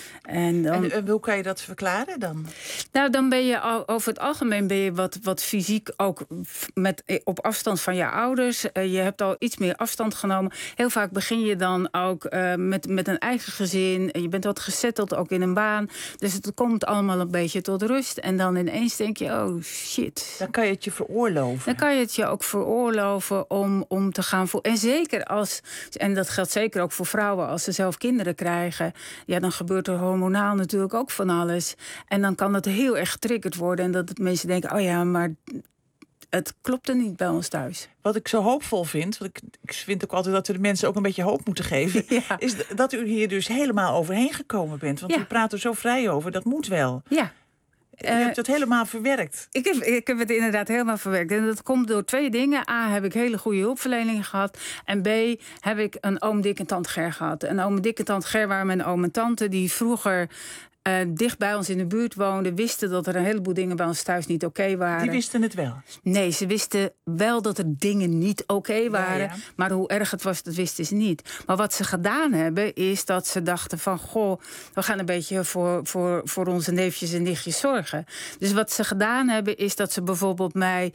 En hoe kan je dat verklaren dan? Nou, dan ben je over het algemeen wat fysiek ook op afstand van je ouders. Je hebt al iets meer afstand genomen. Heel vaak begin je dan ook met een eigen gezin. Je bent wat gezetteld, ook in een baan. Dus het komt allemaal een beetje tot rust. En dan ineens denk je, oh shit. Dan kan je het je veroorloven. Dan kan je het je ook veroorloven om te gaan voelen. En zeker en dat geldt zeker ook voor vrouwen, als ze zelf kinderen krijgen. Ja, dan gebeurt er hormonaal natuurlijk ook van alles. En dan kan het heel erg getriggerd worden. En dat mensen denken, maar het klopt er niet bij ons thuis. Wat ik zo hoopvol vind, want ik vind ook altijd dat we de mensen ook een beetje hoop moeten geven, is dat u hier dus helemaal overheen gekomen bent. Want u praat er zo vrij over, dat moet wel. Ja. Je hebt het helemaal verwerkt. Ik heb het inderdaad helemaal verwerkt. En dat komt door 2 dingen. A, heb ik hele goede hulpverlening gehad. En B, heb ik een oom Dick en tante Ger gehad. En oom Dick en tante Ger waren mijn oom en tante die vroeger dicht bij ons in de buurt woonden, wisten dat er een heleboel dingen bij ons thuis niet oké waren. Die wisten het wel? Nee, ze wisten wel dat er dingen niet oké waren. Ja. Maar hoe erg het was, dat wisten ze niet. Maar wat ze gedaan hebben, is dat ze dachten van, we gaan een beetje voor onze neefjes en nichtjes zorgen. Dus wat ze gedaan hebben, is dat ze bijvoorbeeld mij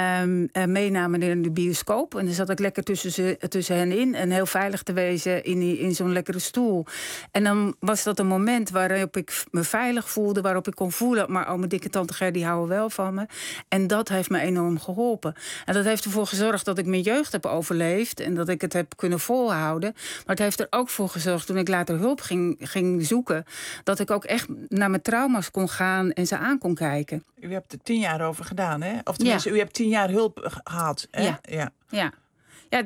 meenamen in de bioscoop. En dan zat ik lekker tussen hen in. En heel veilig te wezen in zo'n lekkere stoel. En dan was dat een moment waarop ik me veilig voelde, waarop ik kon voelen, maar mijn dikke tante Ger, die houden wel van me. En dat heeft me enorm geholpen. En dat heeft ervoor gezorgd dat ik mijn jeugd heb overleefd en dat ik het heb kunnen volhouden. Maar het heeft er ook voor gezorgd, toen ik later hulp ging zoeken, dat ik ook echt naar mijn trauma's kon gaan en ze aan kon kijken. U hebt er 10 jaar over gedaan, hè? Of tenminste, u hebt 10 jaar hulp gehad, hè? Ja. Ja,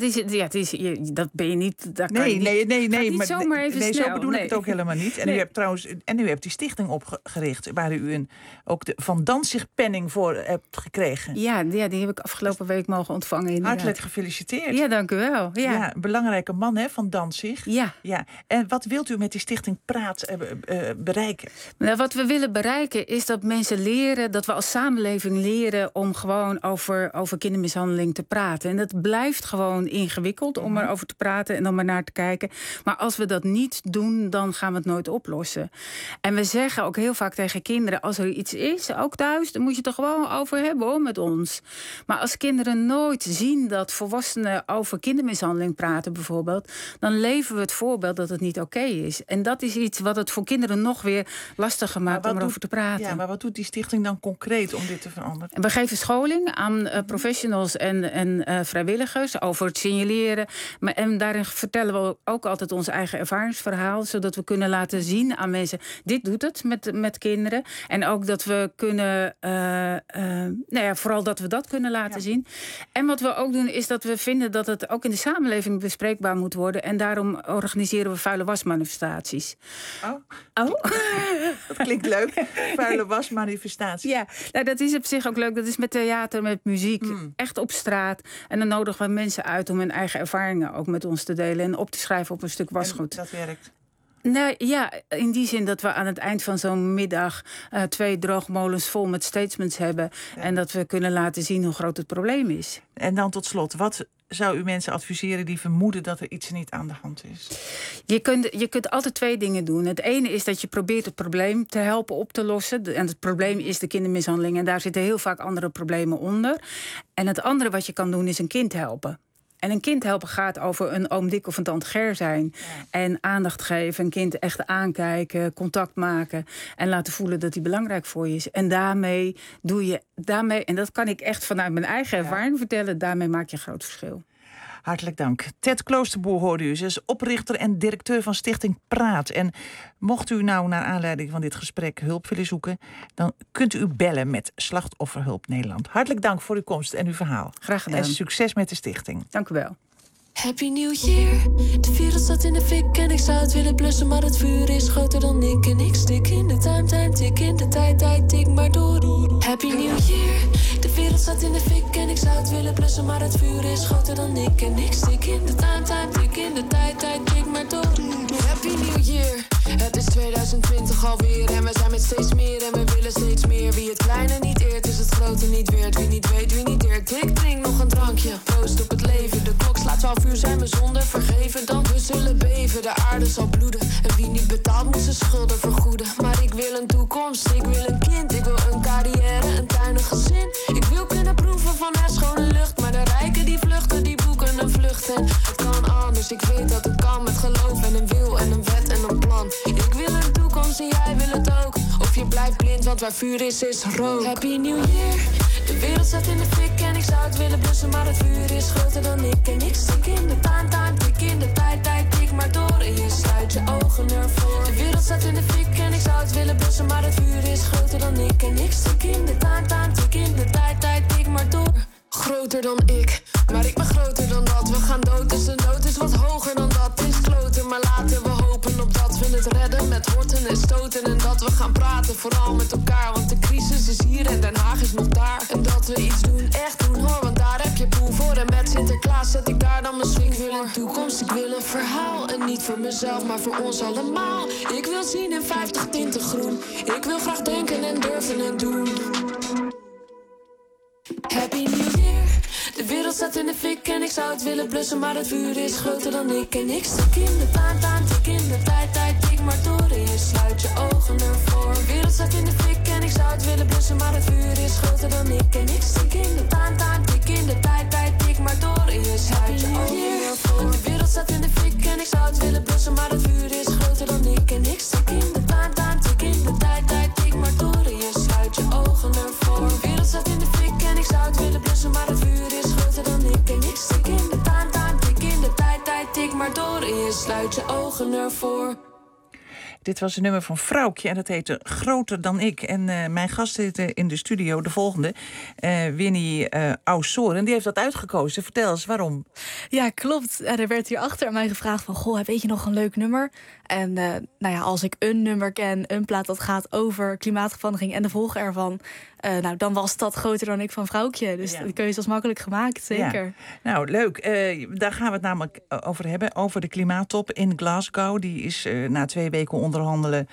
dat ben je niet. Dat kan nee, maar zomaar even snel. Zo bedoel ik het ook helemaal niet. En u hebt die stichting opgericht waar u ook de Van Danzig-penning voor hebt gekregen. Ja, die heb ik afgelopen week mogen ontvangen. Inderdaad. Hartelijk gefeliciteerd. Ja, dank u wel. Ja, een belangrijke man, hè, Van Danzig. Ja. En wat wilt u met die stichting bereiken? Nou, wat we willen bereiken is dat mensen leren, dat we als samenleving leren om gewoon over kindermishandeling te praten. En dat blijft gewoon ingewikkeld om erover te praten en dan maar naar te kijken. Maar als we dat niet doen, dan gaan we het nooit oplossen. En we zeggen ook heel vaak tegen kinderen, als er iets is, ook thuis, dan moet je het er gewoon over hebben, hoor, met ons. Maar als kinderen nooit zien dat volwassenen over kindermishandeling praten bijvoorbeeld, dan leven we het voorbeeld dat het niet oké is. En dat is iets wat het voor kinderen nog weer lastiger maakt om erover te praten. Ja, maar wat doet die stichting dan concreet om dit te veranderen? We geven scholing aan professionals en vrijwilligers over het signaleren. En daarin vertellen we ook altijd ons eigen ervaringsverhaal, zodat we kunnen laten zien aan mensen, dit doet het met kinderen. En ook dat we kunnen, vooral dat we dat kunnen laten zien. En wat we ook doen, is dat we vinden dat het ook in de samenleving bespreekbaar moet worden. En daarom organiseren we vuile wasmanifestaties. Dat klinkt leuk. Vuile wasmanifestaties. Ja, nou, dat is op zich ook leuk. Dat is met theater, met muziek. Echt op straat. En dan nodigen we mensen uit om hun eigen ervaringen ook met ons te delen en op te schrijven op een stuk wasgoed. En dat werkt. Nou ja, in die zin dat we aan het eind van zo'n middag 2 droogmolens vol met statements hebben. Ja. En dat we kunnen laten zien hoe groot het probleem is. En dan tot slot, wat zou u mensen adviseren die vermoeden dat er iets niet aan de hand is? Je kunt altijd 2 dingen doen. Het ene is dat je probeert het probleem te helpen op te lossen. En het probleem is de kindermishandeling. En daar zitten heel vaak andere problemen onder. En het andere wat je kan doen is een kind helpen. En een kind helpen gaat over een oom Dick of een tante Ger zijn. Ja. En aandacht geven, een kind echt aankijken, contact maken. En laten voelen dat hij belangrijk voor je is. En daarmee doe je, en dat kan ik echt vanuit mijn eigen ervaring vertellen, daarmee maak je een groot verschil. Hartelijk dank. Ted Kloosterboer hoorde u. Ze is oprichter en directeur van Stichting Praat. En mocht u nou naar aanleiding van dit gesprek hulp willen zoeken, dan kunt u bellen met Slachtofferhulp Nederland. Hartelijk dank voor uw komst en uw verhaal. Graag gedaan. En succes met de stichting. Dank u wel. Happy New Year. De wereld staat in de fik en ik zou het willen blussen, maar het vuur is groter dan ik. En ik stik in de time, tik in de tijd, tik maar door. Happy New Year. De wereld staat in de fik en ik zou het willen blussen, maar het vuur is groter dan ik. En ik stik in de time, tik in de tijd, tik maar door. Happy New Year. Het is 2020 alweer en we zijn met steeds meer en we willen steeds meer. Wie het kleine niet eert, is het grote niet weert. Wie niet weet, wie niet deert. Ik drink nog een drankje, proost op het leven. De klok slaat 12 uur, zijn we zonder vergeven. Dan we zullen beven, de aarde zal bloeden. En wie niet betaalt, moet zijn schulden vergoeden. Maar ik wil een toekomst, ik wil een kind. Ik wil een carrière, een tuin, een gezin. Ik wil kunnen proeven van haar schone lucht. Maar de rijken die vluchten, die boeken een vlucht. En het kan anders, ik weet dat het kan. Met geloof en een wil en een wet en een plan. Ik wil een toekomst en jij wil het ook. Of je blijft blind, want waar vuur is rook. Happy New Year. De wereld staat in de fik en ik zou het willen blussen, maar het vuur is groter dan ik. En ik stik in de time, tik in de tijd, tik maar door. En je sluit je ogen ervoor. De wereld staat in de fik en ik zou het willen blussen, maar het vuur is groter dan ik. En ik stik in de time, tik in de tijd, tik maar door. Groter dan ik, maar ik ben groter dan dat. We gaan dood, dus de nood is wat hoger dan dat. Het is kloten, maar laten we hopen op dat we het redden. Met horten en stoten en dat we gaan praten, vooral met elkaar. Want de crisis is hier en Den Haag is nog daar. En dat we iets doen, echt doen hoor, want daar heb je poen voor. En met Sinterklaas zet ik daar dan mijn swing voor. Ik wil een toekomst, ik wil een verhaal. En niet voor mezelf, maar voor ons allemaal. Ik wil zien in 50 tinten groen. Ik wil graag denken en durven en doen. Happy New Year. De wereld staat in de fik en ik zou het willen blussen, maar het vuur is groter dan ik. En ik stik in de time, tik in de tijd, tik maar door. En je sluit je ogen ervoor. De wereld staat in de fik en ik zou het willen blussen, maar het vuur is groter dan ik. En ik stik in de time, tik in de tijd, tik maar door. En je sluit je ogen ervoor. De wereld staat in de fik en ik zou het willen blussen, maar het vuur is groter dan ik. En ik stik in de time, tik in de tijd, tik maar door. En je sluit je ogen ervoor. De wereld staat in de fik en ik zou het willen blussen, maar het vuur is groter dan ik. En ik stik in de time, tik in de tijd, tik maar door. En je sluit je ogen ervoor. Dit was een nummer van Vrouwtje en dat heette Groter dan ik. En mijn gast zit in de studio, de volgende, Winnie Aussoren. Die heeft dat uitgekozen. Vertel eens, waarom? Ja, klopt. Er werd hier achter aan mij gevraagd van, goh, weet je nog een leuk nummer? En nou ja, als ik een nummer ken, een plaat dat gaat over klimaatverandering en de gevolgen ervan, nou, dan was dat Groter dan ik van Vrouwtje. Dus de keuze was makkelijk gemaakt, zeker. Ja. Nou, leuk. Daar gaan we het namelijk over hebben. Over de klimaattop in Glasgow. Die is na 2 weken onderhandelen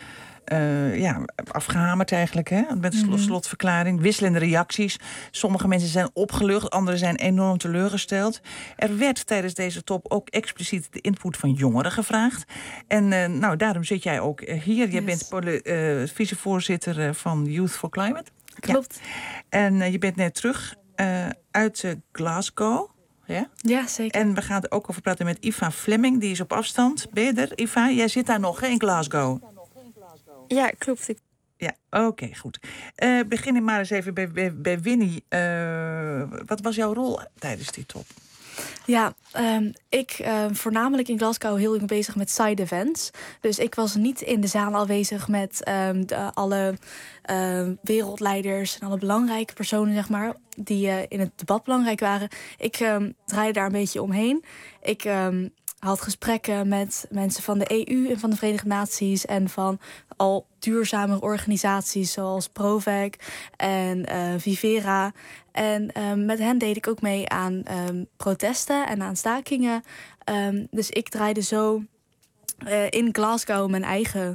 afgehamerd eigenlijk. Hè? Met een slotverklaring. Wisselende reacties. Sommige mensen zijn opgelucht. Anderen zijn enorm teleurgesteld. Er werd tijdens deze top ook expliciet de input van jongeren gevraagd. En nou, daarom zit jij ook hier. Jij bent vicevoorzitter van Youth for Climate. Klopt. Ja. En je bent net terug uit Glasgow. Ja? Ja, zeker. En we gaan er ook over praten met Iva Fleming. Die is op afstand. Ben je er, Iva? Jij zit daar nog, hè, in Glasgow? Ja, klopt. Ja, oké, goed. Beginnen maar eens even bij Winnie. Wat was jouw rol tijdens die top? Ja, ik voornamelijk in Glasgow heel erg bezig met side events. Dus ik was niet in de zaal aanwezig met alle wereldleiders en alle belangrijke personen, zeg maar, die in het debat belangrijk waren. Ik draaide daar een beetje omheen. Ik had gesprekken met mensen van de EU en van de Verenigde Naties en van al duurzame organisaties zoals Provec en Vivera. En met hen deed ik ook mee aan protesten en aan stakingen. Dus ik draaide zo in Glasgow mijn eigen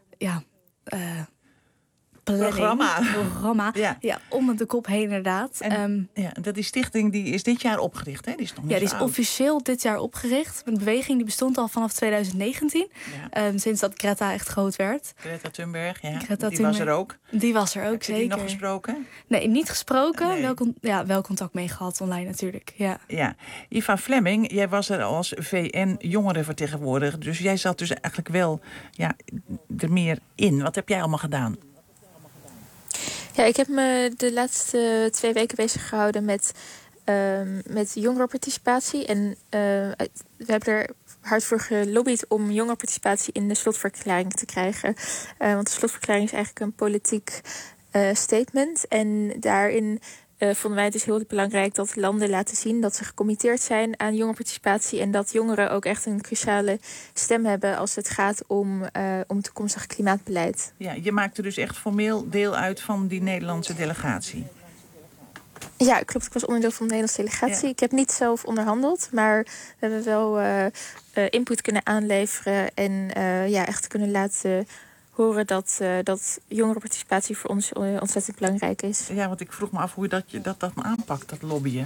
programma. Ja, om de kop heen inderdaad. En, die stichting die is dit jaar opgericht, hè? Die is nog niet die is officieel dit jaar opgericht. Een beweging die bestond al vanaf 2019. Sinds dat Greta echt groot werd. Greta Thunberg, Die was er ook. Die was er ook, Heb je zeker. die nog gesproken? Nee, niet gesproken. Nee. Wel contact mee gehad online natuurlijk. Ja. Eva Flemming, jij was er als VN-jongerenvertegenwoordiger. Dus jij zat dus eigenlijk wel er meer in. Wat heb jij allemaal gedaan? Ja, ik heb me de laatste 2 weken bezig gehouden met jongerenparticipatie. En we hebben er hard voor gelobbyd om jongerenparticipatie in de slotverklaring te krijgen. Want de slotverklaring is eigenlijk een politiek statement. En daarin vonden wij het dus heel belangrijk dat landen laten zien dat ze gecommitteerd zijn aan jongerenparticipatie. En dat jongeren ook echt een cruciale stem hebben als het gaat om toekomstig klimaatbeleid. Ja, je maakte dus echt formeel deel uit van die Nederlandse delegatie. Ja, klopt. Ik was onderdeel van de Nederlandse delegatie. Ja. Ik heb niet zelf onderhandeld, maar we hebben wel input kunnen aanleveren en echt kunnen laten horen dat jongerenparticipatie voor ons ontzettend belangrijk is. Ja, want ik vroeg me af hoe je dat aanpakt, dat lobbyen.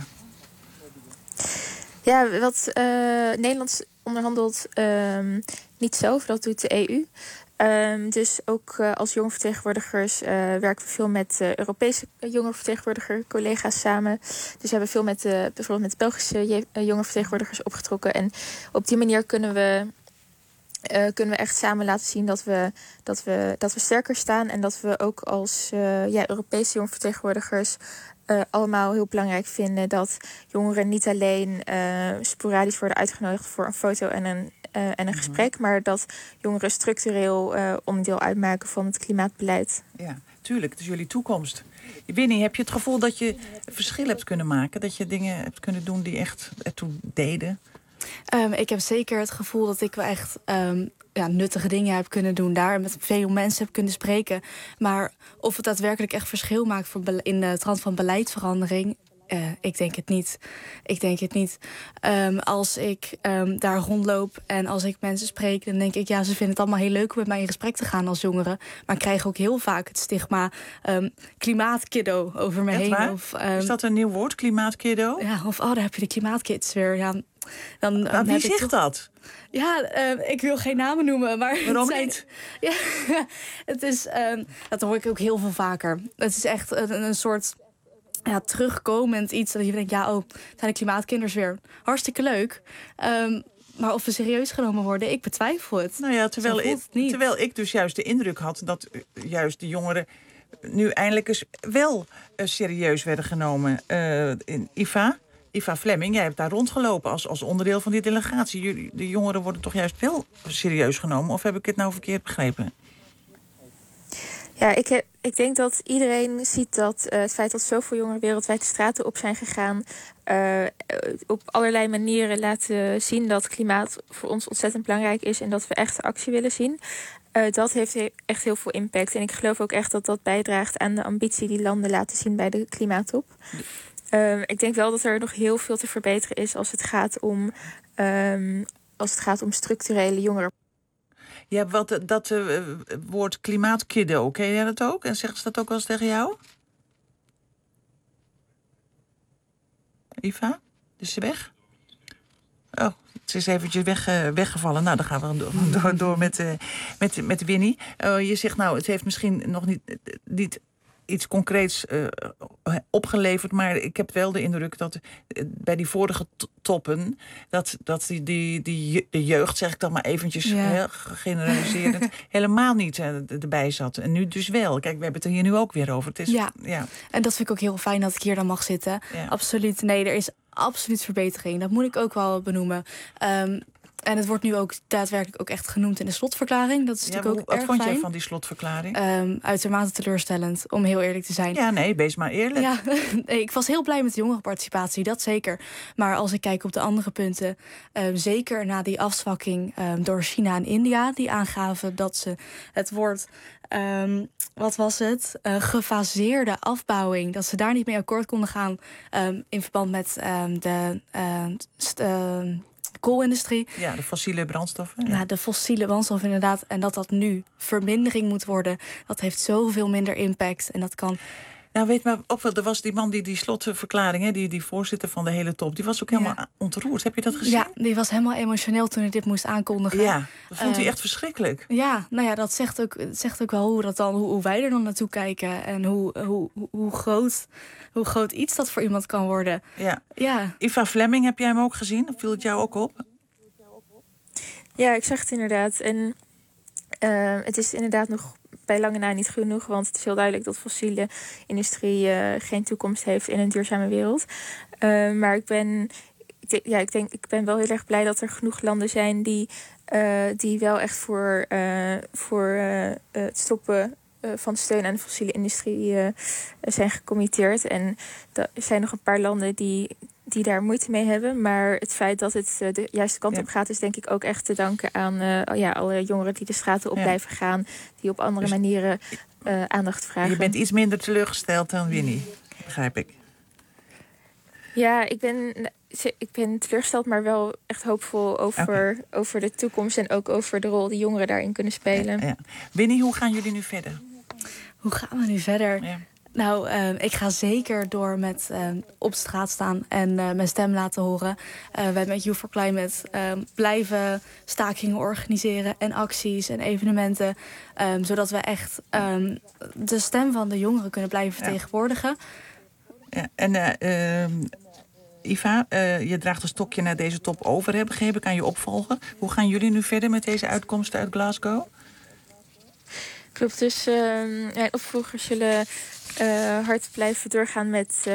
Ja, wat Nederland onderhandelt niet zelf, dat doet de EU. Dus ook als jongerenvertegenwoordigers werken we veel met Europese jongerenvertegenwoordiger-collega's samen. Dus we hebben veel bijvoorbeeld met Belgische jongerenvertegenwoordigers opgetrokken. En op die manier kunnen we echt samen laten zien dat we sterker staan. En dat we ook als Europese jongerenvertegenwoordigers allemaal heel belangrijk vinden dat jongeren niet alleen sporadisch worden uitgenodigd voor een foto en een gesprek, maar dat jongeren structureel onderdeel uitmaken van het klimaatbeleid. Ja, tuurlijk. Het is jullie toekomst. Winnie, heb je het gevoel dat je verschil hebt kunnen maken? Dat je dingen hebt kunnen doen die echt ertoe deden? Ik heb zeker het gevoel dat ik wel echt nuttige dingen heb kunnen doen daar. Met veel mensen heb kunnen spreken. Maar of het daadwerkelijk echt verschil maakt in de trant van beleidsverandering, ik denk het niet. Als ik daar rondloop en als ik mensen spreek, dan denk ik, ze vinden het allemaal heel leuk om met mij in gesprek te gaan als jongeren. Maar ik krijg ook heel vaak het stigma klimaatkiddo over me heen. Is dat een nieuw woord, klimaatkiddo? Ja, of daar heb je de klimaatkids weer. Ja. Dan wie zegt dat? Ja, ik wil geen namen noemen, maar waarom niet? Ja, het is, dat hoor ik ook heel veel vaker. Het is echt een soort terugkomend iets dat je denkt, zijn de klimaatkinders weer. Hartstikke leuk. Maar of we serieus genomen worden, ik betwijfel het. Nou ja, terwijl ik dus juist de indruk had dat juist de jongeren nu eindelijk eens wel serieus werden genomen. Eva Flemming, jij hebt daar rondgelopen als onderdeel van die delegatie. De jongeren worden toch juist wel serieus genomen? Of heb ik het nou verkeerd begrepen? Ja, ik denk dat iedereen ziet dat het feit dat zoveel jongeren wereldwijd de straten op zijn gegaan, op allerlei manieren laten zien dat klimaat voor ons ontzettend belangrijk is en dat we echt actie willen zien. Dat heeft echt heel veel impact. En ik geloof ook echt dat dat bijdraagt aan de ambitie die landen laten zien bij de klimaattop. Ik denk wel dat er nog heel veel te verbeteren is als het gaat om structurele jongeren. Ja, dat woord klimaatkiddo, ken jij dat ook? En zeggen ze dat ook wel eens tegen jou? Eva? Is ze weg? Oh, ze is eventjes weggevallen. Nou, dan gaan we door met Winnie. Je zegt, het heeft misschien nog niet iets concreets opgeleverd, maar ik heb wel de indruk dat bij die vorige toppen dat de jeugd, zeg ik dan maar eventjes gegeneraliseerd, helemaal niet erbij zat. En nu dus wel. Kijk, we hebben het er hier nu ook weer over. Het is, ja, en dat vind ik ook heel fijn dat ik hier dan mag zitten. Ja. Absoluut. Nee, er is absoluut verbetering. Dat moet ik ook wel benoemen. En het wordt nu ook daadwerkelijk ook echt genoemd in de slotverklaring. Dat is natuurlijk ook erg fijn. Wat vond jij van die slotverklaring? Uitermate teleurstellend, om heel eerlijk te zijn. Ja, nee, wees maar eerlijk. Ja, nee, ik was heel blij met de jongerenparticipatie, dat zeker. Maar als ik kijk op de andere punten, zeker na die afzwakking door China en India, die aangaven dat ze het woord, wat was het? Gefaseerde afbouwing, dat ze daar niet mee akkoord konden gaan in verband met koolindustrie. Ja, de fossiele brandstoffen. Ja, de fossiele brandstof inderdaad. En dat nu vermindering moet worden. Dat heeft zoveel minder impact. En dat kan... Nou, weet maar ook wel, er was die man die slotverklaring, hè, die voorzitter van de hele top, die was ook helemaal ontroerd. Heb je dat gezien? Ja, die was helemaal emotioneel toen hij dit moest aankondigen. Ja, dat vond hij echt verschrikkelijk. Ja, nou ja, dat zegt ook wel hoe wij er dan naartoe kijken. En hoe groot iets dat voor iemand kan worden. Ja. Eva Fleming, heb jij hem ook gezien? Of viel het jou ook op? Ja, ik zag het inderdaad. En het is inderdaad nog bij lange na niet genoeg, want het is heel duidelijk dat fossiele industrie geen toekomst heeft in een duurzame wereld. Maar ik ben wel heel erg blij dat er genoeg landen zijn die wel echt voor het stoppen van steun aan de fossiele industrie zijn gecommitteerd. En er zijn nog een paar landen die daar moeite mee hebben. Maar het feit dat het de juiste kant op gaat, is denk ik ook echt te danken aan alle jongeren die de straten op blijven gaan, die op andere manieren aandacht vragen. Je bent iets minder teleurgesteld dan Winnie, begrijp ik. Ja, ik ben teleurgesteld, maar wel echt hoopvol over de toekomst en ook over de rol die jongeren daarin kunnen spelen. Ja. Winnie, hoe gaan jullie nu verder? Hoe gaan we nu verder? Ja. Nou, ik ga zeker door met op straat staan en mijn stem laten horen. Wij met Youth for Climate blijven stakingen organiseren en acties en evenementen. Zodat we echt de stem van de jongeren kunnen blijven vertegenwoordigen. Ja, en Eva, je draagt een stokje naar deze top over, heb begrepen. Kan je opvolgen? Hoe gaan jullie nu verder met deze uitkomsten uit Glasgow? Klopt, dus opvolgers zullen hard blijven doorgaan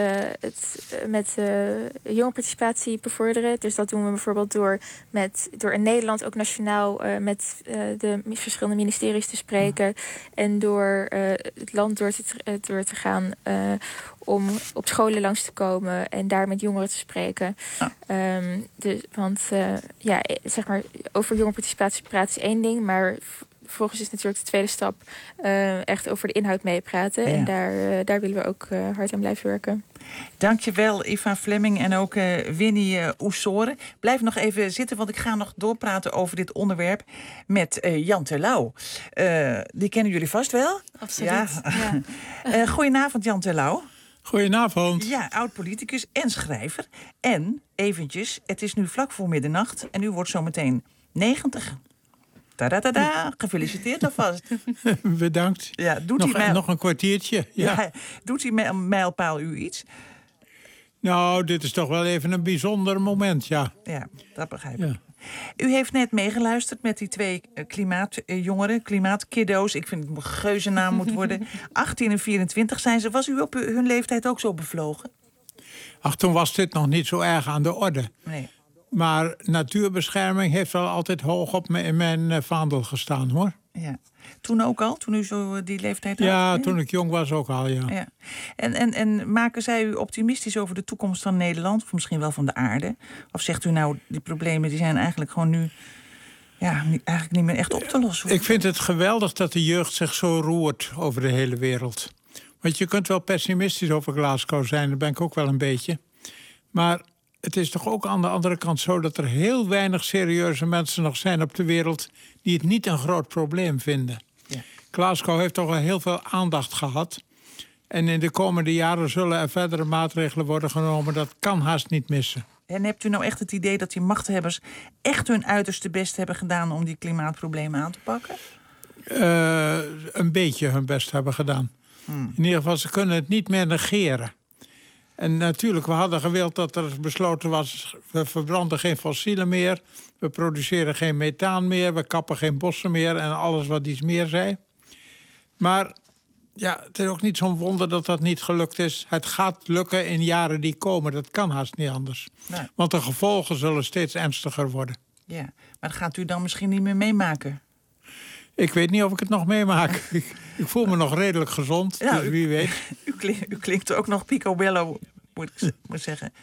met jongerenparticipatie bevorderen. Dus dat doen we bijvoorbeeld door in Nederland ook nationaal met de verschillende ministeries te spreken. En door het land door te gaan om op scholen langs te komen en daar met jongeren te spreken. Zeg maar, over jongerenparticipatie praten is één ding, maar vervolgens is natuurlijk de tweede stap echt over de inhoud meepraten. Ja. En daar willen we ook hard aan blijven werken. Dankjewel, Eva Fleming en ook Winnie Oessoren. Blijf nog even zitten, want ik ga nog doorpraten over dit onderwerp met Jan Terlouw. Die kennen jullie vast wel? Absoluut. Ja. Goedenavond, Jan Terlouw. Goedenavond. Ja, oud-politicus en schrijver. En eventjes, het is nu vlak voor middernacht en u wordt zometeen 90. Tadadada, gefeliciteerd alvast. Bedankt. Ja, nog een kwartiertje. Ja. Doet die mijlpaal u iets? Nou, dit is toch wel even een bijzonder moment, ja. Ja, dat begrijp ik. Ja. U heeft net meegeluisterd met die twee klimaatjongeren, klimaatkiddo's. Ik vind het een geuzennaam moet worden. 18 en 24 zijn ze. Was u op hun leeftijd ook zo bevlogen? Ach, toen was dit nog niet zo erg aan de orde. Nee. Maar natuurbescherming heeft wel altijd hoog op in mijn vaandel gestaan, hoor. Ja. Toen ook al? Toen u zo die leeftijd had? Ja, toen ik jong was ook al, ja. En maken zij u optimistisch over de toekomst van Nederland? Of misschien wel van de aarde? Of zegt u nou, die problemen die zijn eigenlijk gewoon nu eigenlijk niet meer echt op te lossen? Ik vind het geweldig dat de jeugd zich zo roert over de hele wereld. Want je kunt wel pessimistisch over Glasgow zijn, dat ben ik ook wel een beetje. Maar het is toch ook aan de andere kant zo dat er heel weinig serieuze mensen nog zijn op de wereld die het niet een groot probleem vinden. Ja. Glasgow heeft toch al heel veel aandacht gehad. En in de komende jaren zullen er verdere maatregelen worden genomen. Dat kan haast niet missen. En hebt u nou echt het idee dat die machthebbers echt hun uiterste best hebben gedaan om die klimaatproblemen aan te pakken? Een beetje hun best hebben gedaan. In ieder geval, ze kunnen het niet meer negeren. En natuurlijk, we hadden gewild dat er besloten was, we verbranden geen fossielen meer. We produceren geen methaan meer, we kappen geen bossen meer en alles wat iets meer zei. Maar ja, het is ook niet zo'n wonder dat dat niet gelukt is. Het gaat lukken in jaren die komen, dat kan haast niet anders. Nee. Want de gevolgen zullen steeds ernstiger worden. Ja, maar dat gaat u dan misschien niet meer meemaken? Ik weet niet of ik het nog meemaak. Ik voel me nog redelijk gezond, dus wie weet. U klinkt ook nog picobello, moet ik zeggen.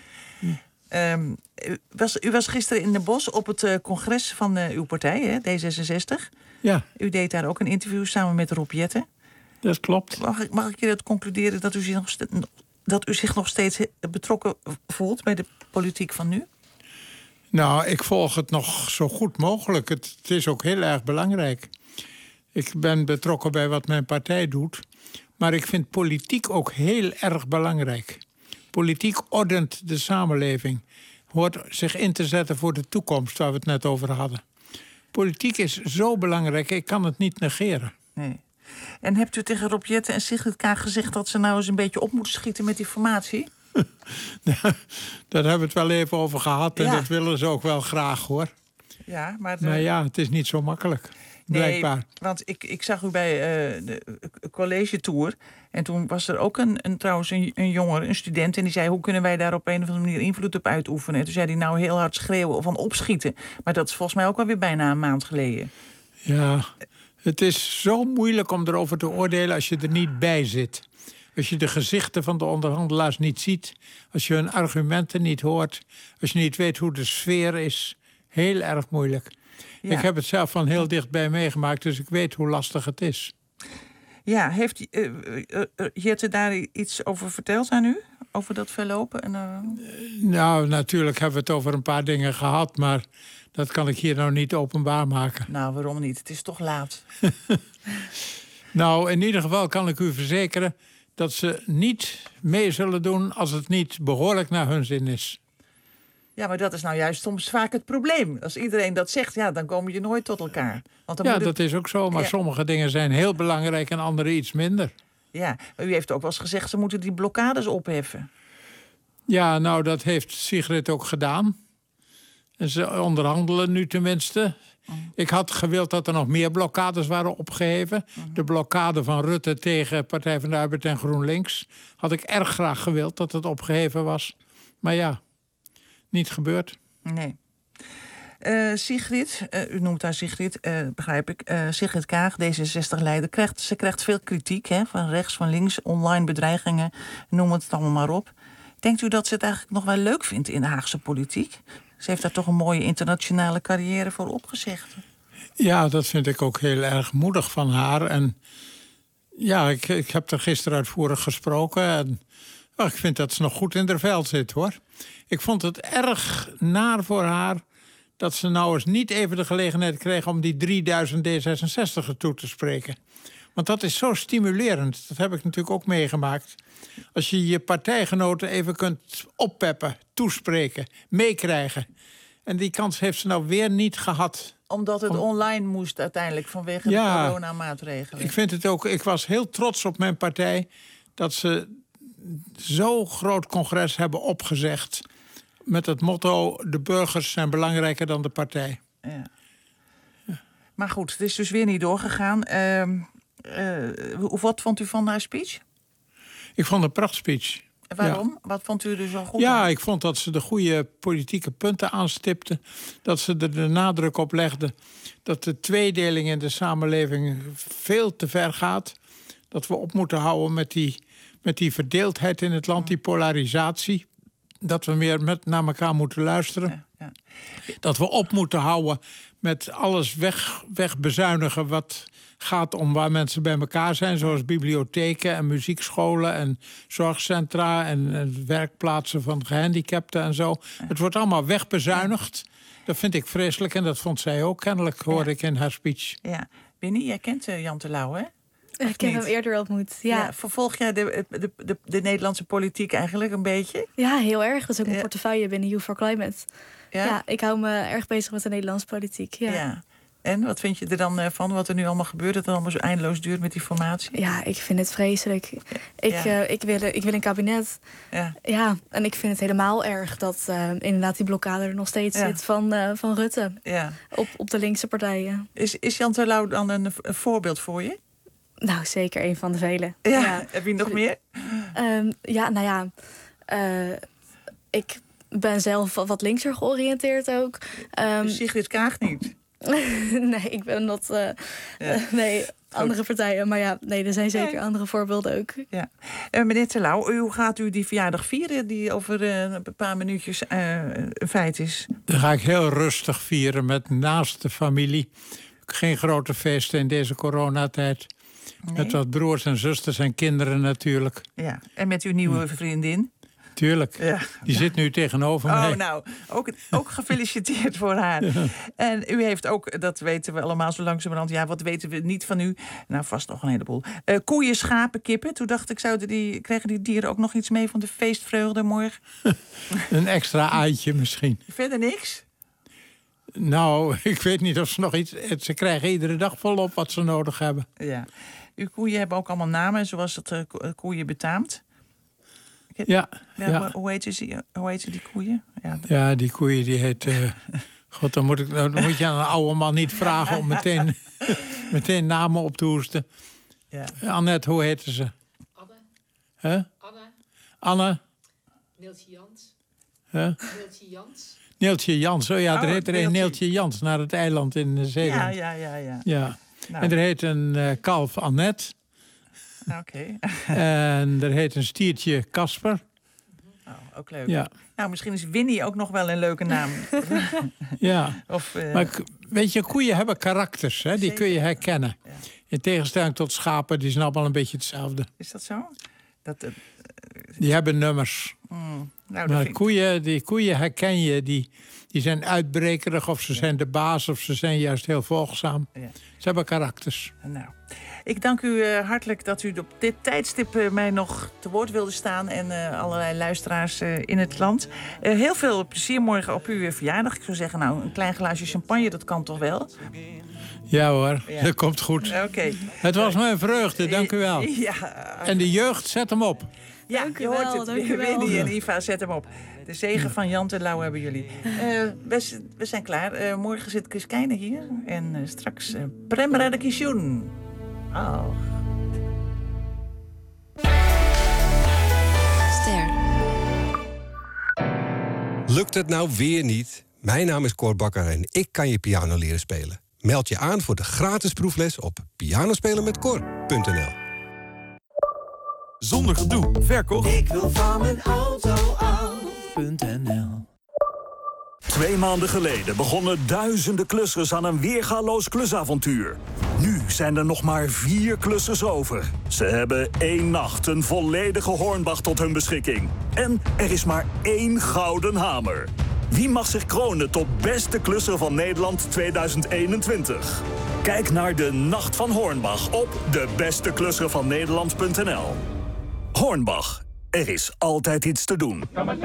U was gisteren in Den Bosch op het congres van uw partij, hè, D66. Ja. U deed daar ook een interview samen met Rob Jetten. Dat klopt. Mag ik je dat concluderen dat u zich nog steeds betrokken voelt bij de politiek van nu? Nou, ik volg het nog zo goed mogelijk. Het is ook heel erg belangrijk. Ik ben betrokken bij wat mijn partij doet. Maar ik vind politiek ook heel erg belangrijk. Politiek ordent de samenleving. Hoort zich in te zetten voor de toekomst, waar we het net over hadden. Politiek is zo belangrijk, ik kan het niet negeren. Nee. En hebt u tegen Rob Jetten en Sigrid Kaag gezegd dat ze nou eens een beetje op moeten schieten met die formatie? Daar hebben we het wel even over gehad. En dat willen ze ook wel graag, hoor. Ja, maar ja, het is niet zo makkelijk. Blijkbaar. Nee, want ik zag u bij de college tour. En toen was er ook trouwens een jongere, een student. En die zei, hoe kunnen wij daar op een of andere manier invloed op uitoefenen? En toen zei hij nou heel hard schreeuwen van opschieten. Maar dat is volgens mij ook alweer bijna een maand geleden. Ja, het is zo moeilijk om erover te oordelen als je er niet bij zit. Als je de gezichten van de onderhandelaars niet ziet. Als je hun argumenten niet hoort. Als je niet weet hoe de sfeer is. Heel erg moeilijk. Ja. Ik heb het zelf van heel dichtbij meegemaakt, dus ik weet hoe lastig het is. Ja, heeft Jette daar iets over verteld aan u? Over dat verlopen? Nou, natuurlijk hebben we het over een paar dingen gehad, maar dat kan ik hier nou niet openbaar maken. Nou, waarom niet? Het is toch laat. Nou, in ieder geval kan ik u verzekeren dat ze niet mee zullen doen als het niet behoorlijk naar hun zin is. Ja, maar dat is nou juist soms vaak het probleem. Als iedereen dat zegt, ja, dan komen je nooit tot elkaar. Want dan ja, dat is ook zo. Maar sommige dingen zijn heel belangrijk en andere iets minder. Ja, maar u heeft ook wel eens gezegd, ze moeten die blokkades opheffen. Ja, nou, dat heeft Sigrid ook gedaan. En ze onderhandelen nu tenminste. Ik had gewild dat er nog meer blokkades waren opgeheven. De blokkade van Rutte tegen Partij van de Arbeid en GroenLinks. Had ik erg graag gewild dat het opgeheven was. Maar ja, niet gebeurd. Nee. Sigrid, u noemt haar Sigrid, begrijp ik. Sigrid Kaag, D66-leider, krijgt veel kritiek. Hè, van rechts, van links, online bedreigingen, noem het allemaal maar op. Denkt u dat ze het eigenlijk nog wel leuk vindt in de Haagse politiek? Ze heeft daar toch een mooie internationale carrière voor opgezegd. Ja, dat vind ik ook heel erg moedig van haar. En ja, ik heb er gisteren uitvoerig gesproken. En ik vind dat ze nog goed in haar vel zit, hoor. Ik vond het erg naar voor haar dat ze nou eens niet even de gelegenheid kreeg om die 3000 D66'ers toe te spreken. Want dat is zo stimulerend. Dat heb ik natuurlijk ook meegemaakt. Als je je partijgenoten even kunt oppeppen, toespreken, meekrijgen. En die kans heeft ze nou weer niet gehad. Omdat het online moest uiteindelijk vanwege de coronamaatregelen. Ik vind het ook. Ik was heel trots op mijn partij dat ze zo'n groot congres hebben opgezegd met het motto: de burgers zijn belangrijker dan de partij. Ja. Maar goed, het is dus weer niet doorgegaan. Wat vond u van haar speech? Ik vond een prachtspeech. Waarom? Ja. Wat vond u er zo goed Ja, aan? ik vond dat ze de goede politieke punten aanstipte. Dat ze er de nadruk op legde dat de tweedeling in de samenleving veel te ver gaat. Dat we op moeten houden met die verdeeldheid in het land, die polarisatie. Dat we meer naar elkaar moeten luisteren. Ja. Dat we op moeten houden met alles wegbezuinigen wat gaat om waar mensen bij elkaar zijn. Zoals bibliotheken en muziekscholen en zorgcentra en werkplaatsen van gehandicapten en zo. Het wordt allemaal wegbezuinigd. Dat vind ik vreselijk en dat vond zij ook kennelijk, hoorde ik in haar speech. Ja. Winnie, jij kent Jan Terlouw, hè? Ik heb hem eerder ontmoet, ja. Vervolg jij de Nederlandse politiek eigenlijk een beetje? Ja, heel erg. Dat is ook een portefeuille binnen Youth for Climate. Ja? Ja, ik hou me erg bezig met de Nederlandse politiek. Ja. En wat vind je er dan van, wat er nu allemaal gebeurt, dat het allemaal zo eindeloos duurt met die formatie? Ja, ik vind het vreselijk. Ik wil een kabinet. Ja, en ik vind het helemaal erg dat inderdaad die blokkade er nog steeds zit van Rutte. Ja. Op de linkse partijen. Is Jan Terlouw dan een voorbeeld voor je? Nou, zeker een van de vele. Ja. Heb je nog meer? Ik ben zelf wat linkser georiënteerd ook. Sigrid Kaag niet? Nee, ik ben dat... andere partijen. Maar ja, er zijn zeker andere voorbeelden ook. Ja. Meneer Terlouw, hoe gaat u die verjaardag vieren die over een paar minuutjes een feit is? Dan ga ik heel rustig vieren met naast de familie. Geen grote feesten in deze coronatijd. Nee. Met wat broers en zusters en kinderen natuurlijk. Ja. En met uw nieuwe vriendin? Tuurlijk. Ja. Die zit nu tegenover mij. Oh, nou, ook gefeliciteerd voor haar. Ja. En u heeft ook, dat weten we allemaal zo langzamerhand... ja, wat weten we niet van u? Nou, vast nog een heleboel. Koeien, schapen, kippen. Toen dacht ik, kregen die dieren ook nog iets mee van de feestvreugde morgen? Een extra eitje misschien. Verder niks? Nou, ik weet niet of ze nog iets... Ze krijgen iedere dag volop wat ze nodig hebben. Ja. Uw koeien hebben ook allemaal namen, zoals het koeien betaamt. Ja. Hoe heet ze die koeien? Ja, die koeien die heet... God, dan moet je aan een oude man niet vragen om meteen namen op te hoesten. Ja. Annette, hoe heette ze? Anne. Huh? Anne. Neeltje Jans. Huh? Neeltje Jans. Neeltje Jans. Oh ja, er heet er een Neeltje Jans naar het eiland in Zeeland. Ja. Nou. En er heet een kalf Annette. Oké. En er heet een stiertje Casper. Oh, ook leuk. Ja. Nou, misschien is Winnie ook nog wel een leuke naam. Ja. Maar weet je, koeien hebben karakters. Hè? Die kun je herkennen. Ja. In tegenstelling tot schapen, die zijn allemaal een beetje hetzelfde. Is dat zo? Die hebben nummers. Maar die koeien herken je. Die zijn uitbrekerig, of ze zijn de baas... of ze zijn juist heel volgzaam. Ja. Ze hebben karakters. Nou, ik dank u hartelijk dat u op dit tijdstip mij nog te woord wilde staan... en allerlei luisteraars in het land. Heel veel plezier morgen op uw verjaardag. Ik zou zeggen, nou, een klein glaasje champagne, dat kan toch wel? Ja hoor, dat komt goed. Okay. Het was mijn vreugde, dank u wel. Ja. En de jeugd, zet hem op. Ja, je hoort het. Winnie en Iva, zet hem op. De zegen van Jan Terlouw hebben jullie. We zijn klaar. Morgen zit Chris Keijne hier. En straks Prem Radakishun. Oh. Ster. Lukt het nou weer niet? Mijn naam is Cor Bakker en ik kan je piano leren spelen. Meld je aan voor de gratis proefles op pianospelenmetcor.nl. Zonder gedoe, verkocht. Ik wil van mijn auto af.nl. 2 maanden geleden begonnen duizenden klussers aan een weergaloos klusavontuur. Nu zijn er nog maar 4 klussers over. Ze hebben 1 nacht een volledige Hornbach tot hun beschikking. En er is maar 1 gouden hamer. Wie mag zich kronen tot beste klusser van Nederland 2021? Kijk naar de Nacht van Hornbach op debesteklusservannederland.nl. Hornbach, er is altijd iets te doen.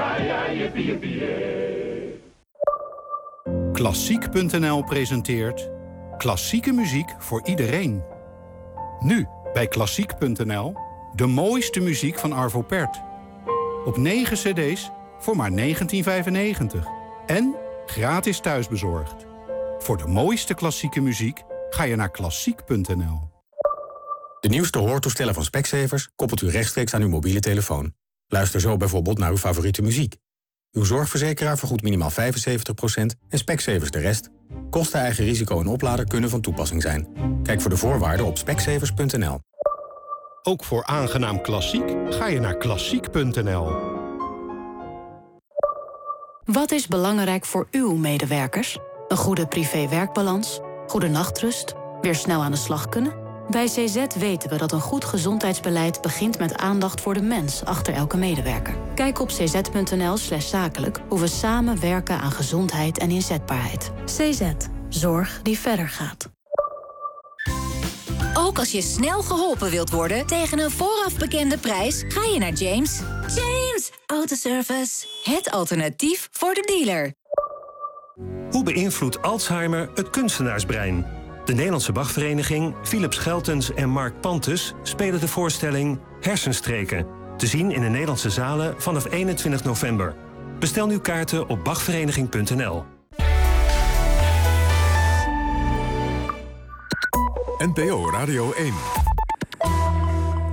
Klassiek.nl presenteert klassieke muziek voor iedereen. Nu bij Klassiek.nl de mooiste muziek van Arvo Pärt. Op 9 cd's voor maar €19,95. En gratis thuisbezorgd. Voor de mooiste klassieke muziek ga je naar Klassiek.nl. De nieuwste hoortoestellen van Specsavers koppelt u rechtstreeks aan uw mobiele telefoon. Luister zo bijvoorbeeld naar uw favoriete muziek. Uw zorgverzekeraar vergoedt minimaal 75% en Specsavers de rest. Kosten, eigen risico en oplader kunnen van toepassing zijn. Kijk voor de voorwaarden op specsavers.nl. Ook voor aangenaam klassiek ga je naar Klassiek.nl. Wat is belangrijk voor uw medewerkers? Een goede privé-werkbalans, goede nachtrust, weer snel aan de slag kunnen? Bij CZ weten we dat een goed gezondheidsbeleid begint met aandacht voor de mens achter elke medewerker. Kijk op cz.nl/zakelijk hoe we samen werken aan gezondheid en inzetbaarheid. CZ. Zorg die verder gaat. Ook als je snel geholpen wilt worden tegen een vooraf bekende prijs, ga je naar James. James Autoservice. Het alternatief voor de dealer. Hoe beïnvloedt Alzheimer het kunstenaarsbrein? De Nederlandse Bachvereniging, Philip Scheltens en Mark Pantes spelen de voorstelling Hersenstreken. Te zien in de Nederlandse zalen vanaf 21 november. Bestel nu kaarten op bachvereniging.nl. NPO Radio 1.